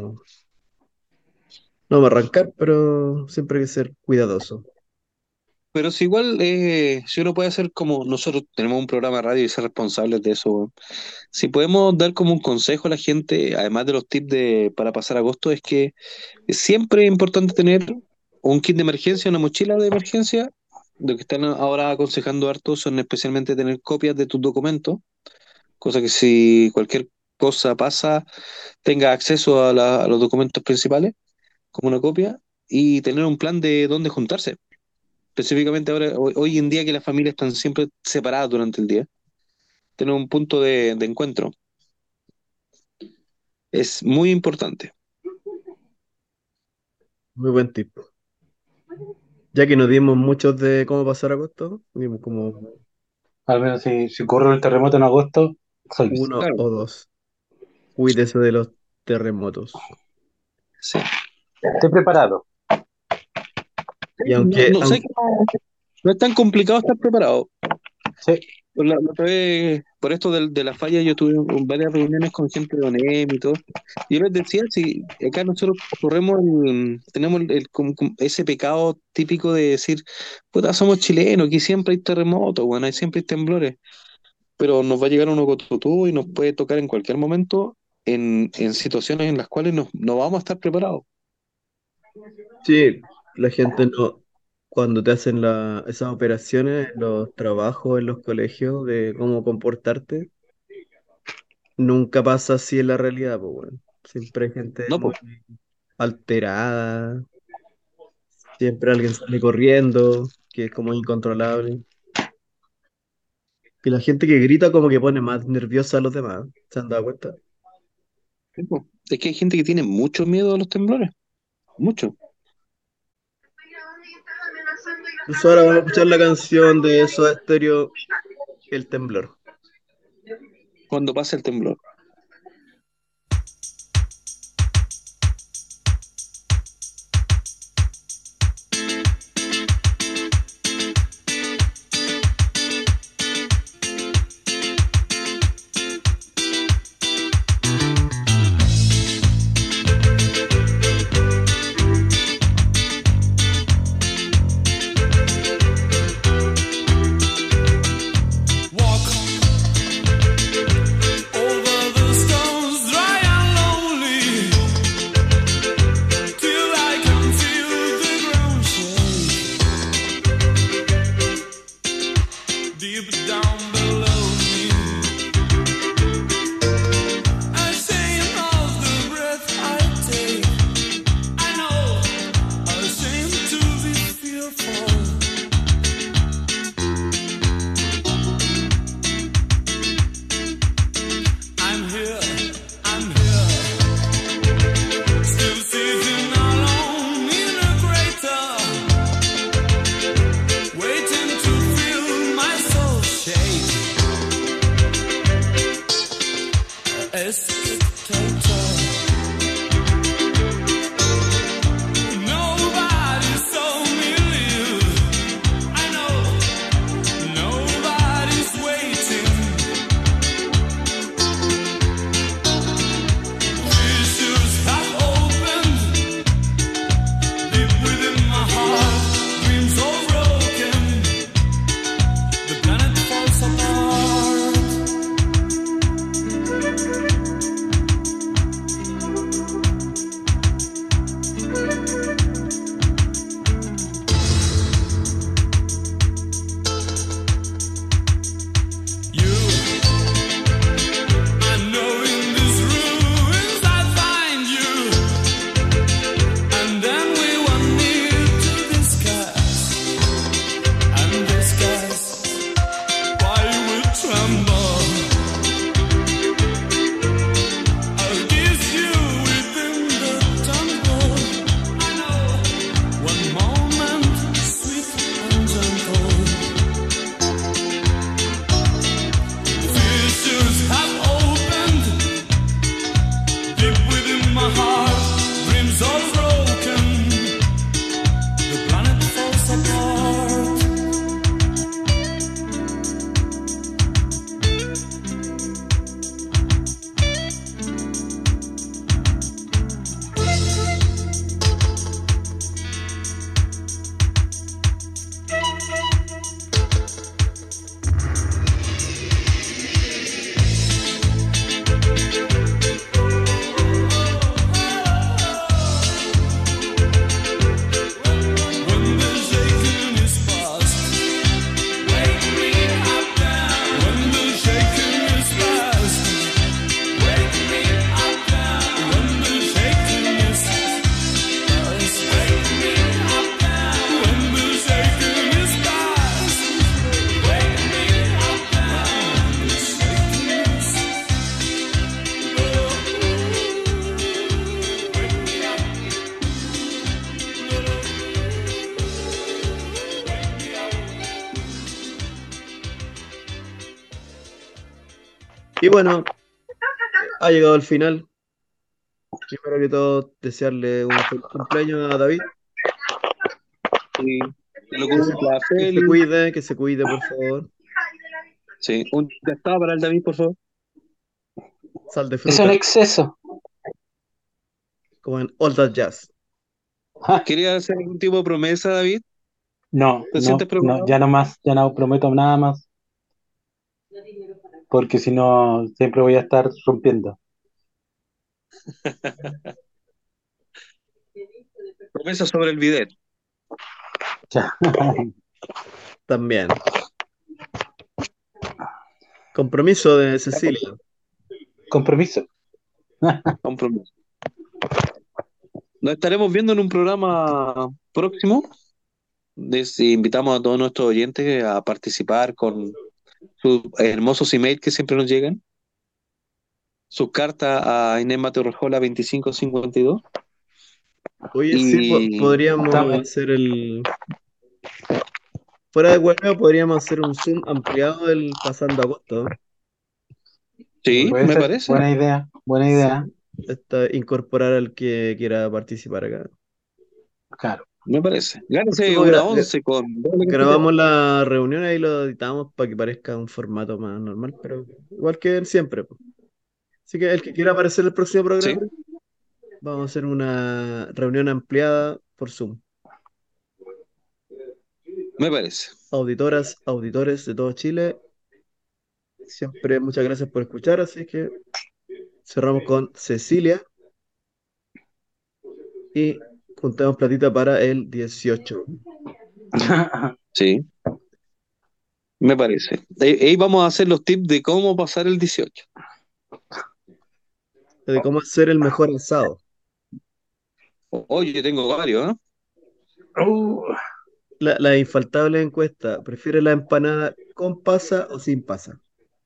no va a arrancar, pero siempre hay que ser cuidadoso. Pero si igual, si uno puede hacer como nosotros tenemos un programa de radio y ser responsables de eso, weón. Si podemos dar como un consejo a la gente, además de los tips para pasar agosto, es que siempre es importante tener un kit de emergencia, una mochila de emergencia. Lo que están ahora aconsejando harto son especialmente tener copias de tus documentos, cosa que si cualquier cosa pasa, tenga acceso a los documentos principales como una copia. y tener un plan de dónde juntarse. Específicamente ahora, hoy en día que las familias están siempre separadas durante el día, tener un punto de encuentro es muy importante. Muy buen tip. Ya que nos dimos muchos de cómo pasar agosto, dimos como Al menos si ocurre el terremoto en agosto, soy. uno Claro, o dos. Cuídese de los terremotos. sí. Estoy preparado. Y No, aunque, no sé, no es tan complicado estar preparado. Sí, La otra vez, por esto de la falla, yo tuve varias reuniones con gente de ONEM y todo. Y yo les decía, si acá nosotros tenemos ese pecado típico de decir, puta, somos chilenos, aquí siempre hay terremotos, bueno, siempre hay temblores, pero nos va a llegar uno cotutú y nos puede tocar en cualquier momento en situaciones en las cuales no vamos a estar preparados. sí, la gente no, cuando te hacen esas operaciones, en los trabajos, en los colegios, de cómo comportarte, nunca pasa así en la realidad, pues bueno. Siempre hay gente No, muy pues, alterada, siempre alguien sale corriendo, que es como incontrolable. Y la gente que grita como que pone más nerviosa a los demás, ¿se han dado cuenta? sí, pues. Es que hay gente que tiene mucho miedo a los temblores, mucho. Entonces ahora vamos a escuchar la canción de Soda Stereo, El Temblor. Cuando pasa el temblor. Walk over the stones, dry and lonely, till I can feel the ground shake deep down below me. Ashamed of the breath I take, I know, ashamed to be fearful. I'm here, still sitting alone in a crater, waiting to feel my soul shake. A spectator, nobody saw me live. Y bueno, ha llegado el final. Primero que todo, desearle un feliz cumpleaños a David. Sí, que lo Que se, cumpla, que se feliz. cuide, que se cuide, por favor. Sí, un testado para el David, por favor. Sal de Es un fruta, exceso. como en All That Jazz. Ja, ¿Quería hacer algún tipo de promesa, David? no, ¿Te sientes no, no, preocupado? ya no más, ya no prometo nada más, porque si no, siempre voy a estar rompiendo. Promesa sobre el bidet. Ya. También. Compromiso de Cecilia. Compromiso. Compromiso. Nos estaremos viendo en un programa próximo. Invitamos a todos nuestros oyentes a participar con sus hermosos emails que siempre nos llegan. Sus cartas a Inés Mateo Rejola 2552. Oye, sí, Y podríamos También. hacer el. Fuera de huevo, podríamos hacer un Zoom ampliado del pasando agosto. sí, Puede me ser, parece. buena idea, buena Sí. idea. Incorporar al que quiera participar acá. Claro. Me parece. Por Gánese último, una once con doble cafetera. grabamos la reunión y lo editamos para que parezca un formato más normal, pero igual que siempre, po. Así que el que quiera aparecer en el próximo Sí, programa, vamos a hacer una reunión ampliada por Zoom. me parece. Auditoras, auditores de todo Chile, siempre muchas gracias por escuchar, así que cerramos con Cecilia y juntamos platita para el 18. Sí, me parece. Ahí vamos a hacer los tips de cómo pasar el 18. De cómo hacer el mejor asado. Oye, tengo varios, ¿eh? Uh, La infaltable encuesta, ¿prefiere la empanada con pasa o sin pasa?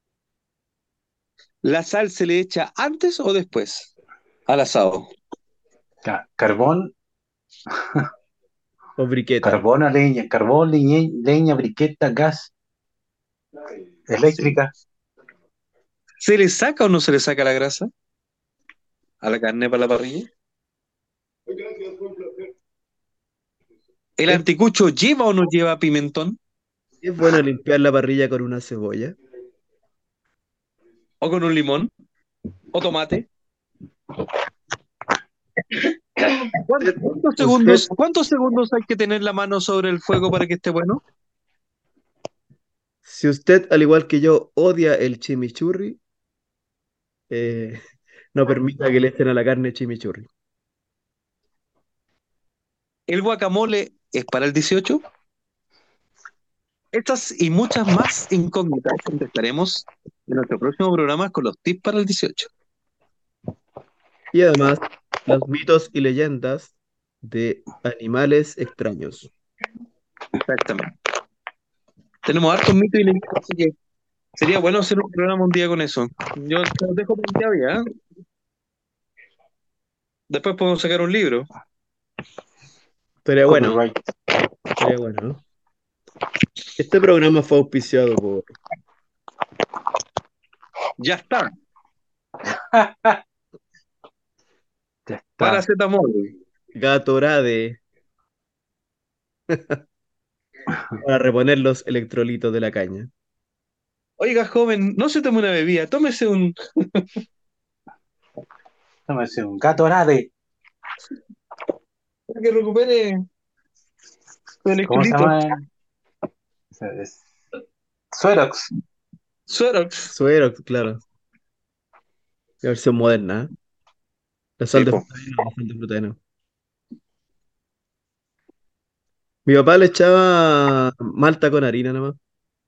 ¿La sal se le echa antes o después al asado? carbón, ¿O briqueta? carbón a leña, carbón, leña, leña, briqueta, gas, Sí. eléctrica. ¿Se le saca o no se le saca la grasa a la carne para la parrilla? ¿El ¿Es, anticucho lleva o no lleva pimentón? es bueno limpiar la parrilla con una cebolla? ¿O con un limón? ¿O tomate? ¿Usted, usted, ¿Cuántos segundos hay que tener la mano sobre el fuego para que esté bueno? si usted, al igual que yo, odia el chimichurri, eh, no permita que le echen a la carne chimichurri. ¿El guacamole es para el 18? Estas y muchas más incógnitas contestaremos en nuestro próximo programa con los tips para el 18. Y además, los mitos y leyendas de animales extraños. Exactamente. Tenemos hartos mitos y leyendas, así que sería bueno hacer un programa un día con eso. Yo te los dejo planteado ya, ¿eh? Después podemos sacar un libro. Estaría Copyright. bueno, ¿no? Este programa fue auspiciado por Ya está. Ya está. Paracetamol. Gatorade para reponer los electrolitos de la caña. Oiga, joven, no se tome una bebida, tómese un. Déjame decir, un gato arade. Para que recupere su ¿Cómo se electrolito. llama? Es Suerox. Suerox. Suero, claro. La versión moderna, ¿eh? La sal Sí, de po. fruta no, la sal de fruta no. Mi papá le echaba malta con harina nomás.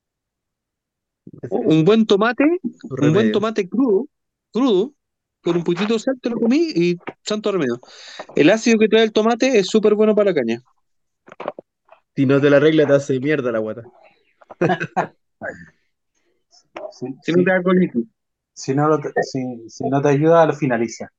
Ese es Un buen tomate, su un buen remedio. tomate crudo, con un poquitito de sal te lo comí y santo remedio. El ácido que trae el tomate es súper bueno para la caña. Si no te la arregla, te hace mierda la guata. Si, Si no te si, da colitis. si no te ayuda, lo finaliza.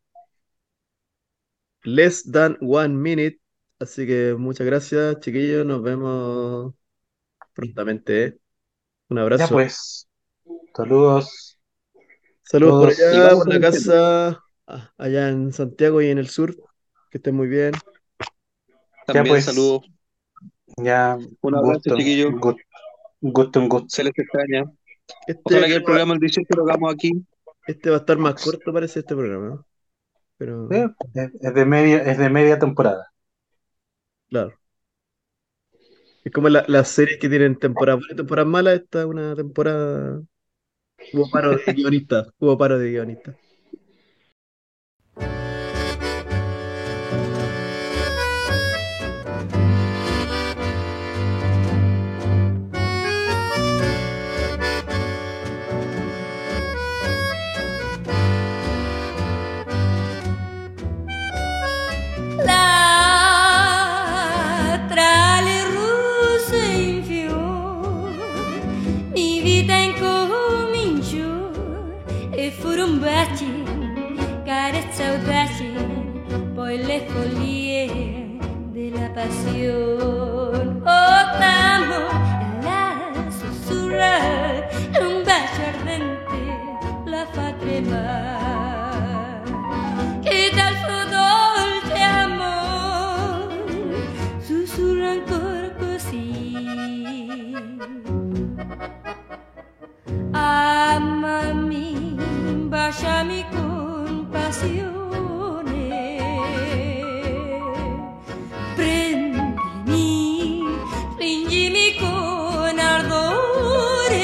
Less than 1 minute. Así que muchas gracias, chiquillos. Nos vemos prontamente, ¿eh? Un Ya abrazo. pues, saludos. Saludos por Todos, Y allá, vamos por la conociendo. casa, allá en Santiago y en el sur. Que estén muy bien. ya También pues, saludos. ya Un un abrazo, gusto, chiquillos. un gusto. Se les extraña. Este, Ojalá que el programa el 18 lo hagamos aquí. este va a estar más corto, parece, este programa, ¿no? Pero, Es de media temporada. claro. Es como las series que tienen temporadas buenas y temporadas malas. Esta es una temporada. Hubo paro de guionistas. Hubo paro de guionistas. Tra le rose in fior, mi vita incominciò e furono baci, carezze audaci, poi le follie della passione. Oh, t'amo, e la sussurrar, un bacio ardente la fa tremare, che dal suo dolce amor sussurra ancora così. Amami, baciami con passione, prendimi, stringimi con ardore,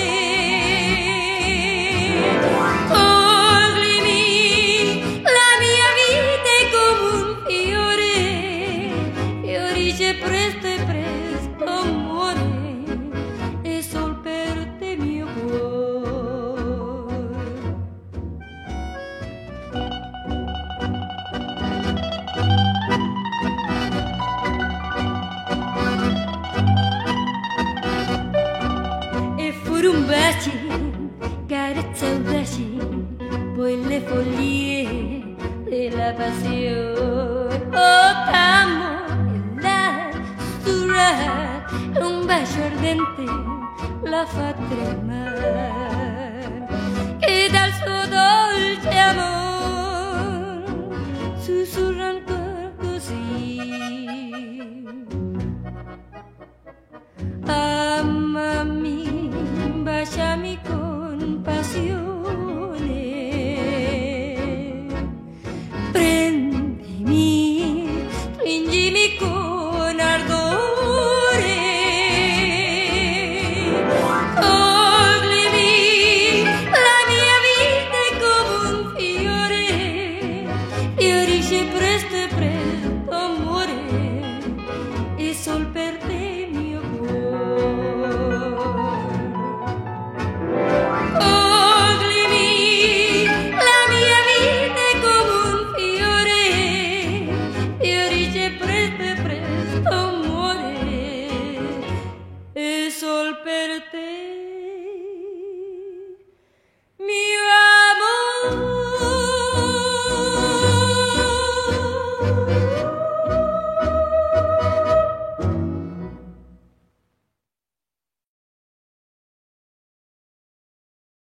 coglimi, la mia vita è come un fiore, fiorisce presto e presto muore, e sol per te mio cuore. E furono baci, carezze audaci, poi le follie della passione. Oh, t'amo, e la sussurrar, un bacio ardente la fa tremare, che dal suo dolce amor sussurra ancora così. Amami, baciami con passione, prendimi, stringimi con ardore, coglimi, la mia vita è come un fiore, fiorisce presto e presto muore, e sol per te mio cuore. Coglimi, la mia vita è come un fiore, fiorisce presto e presto muore, e sol per te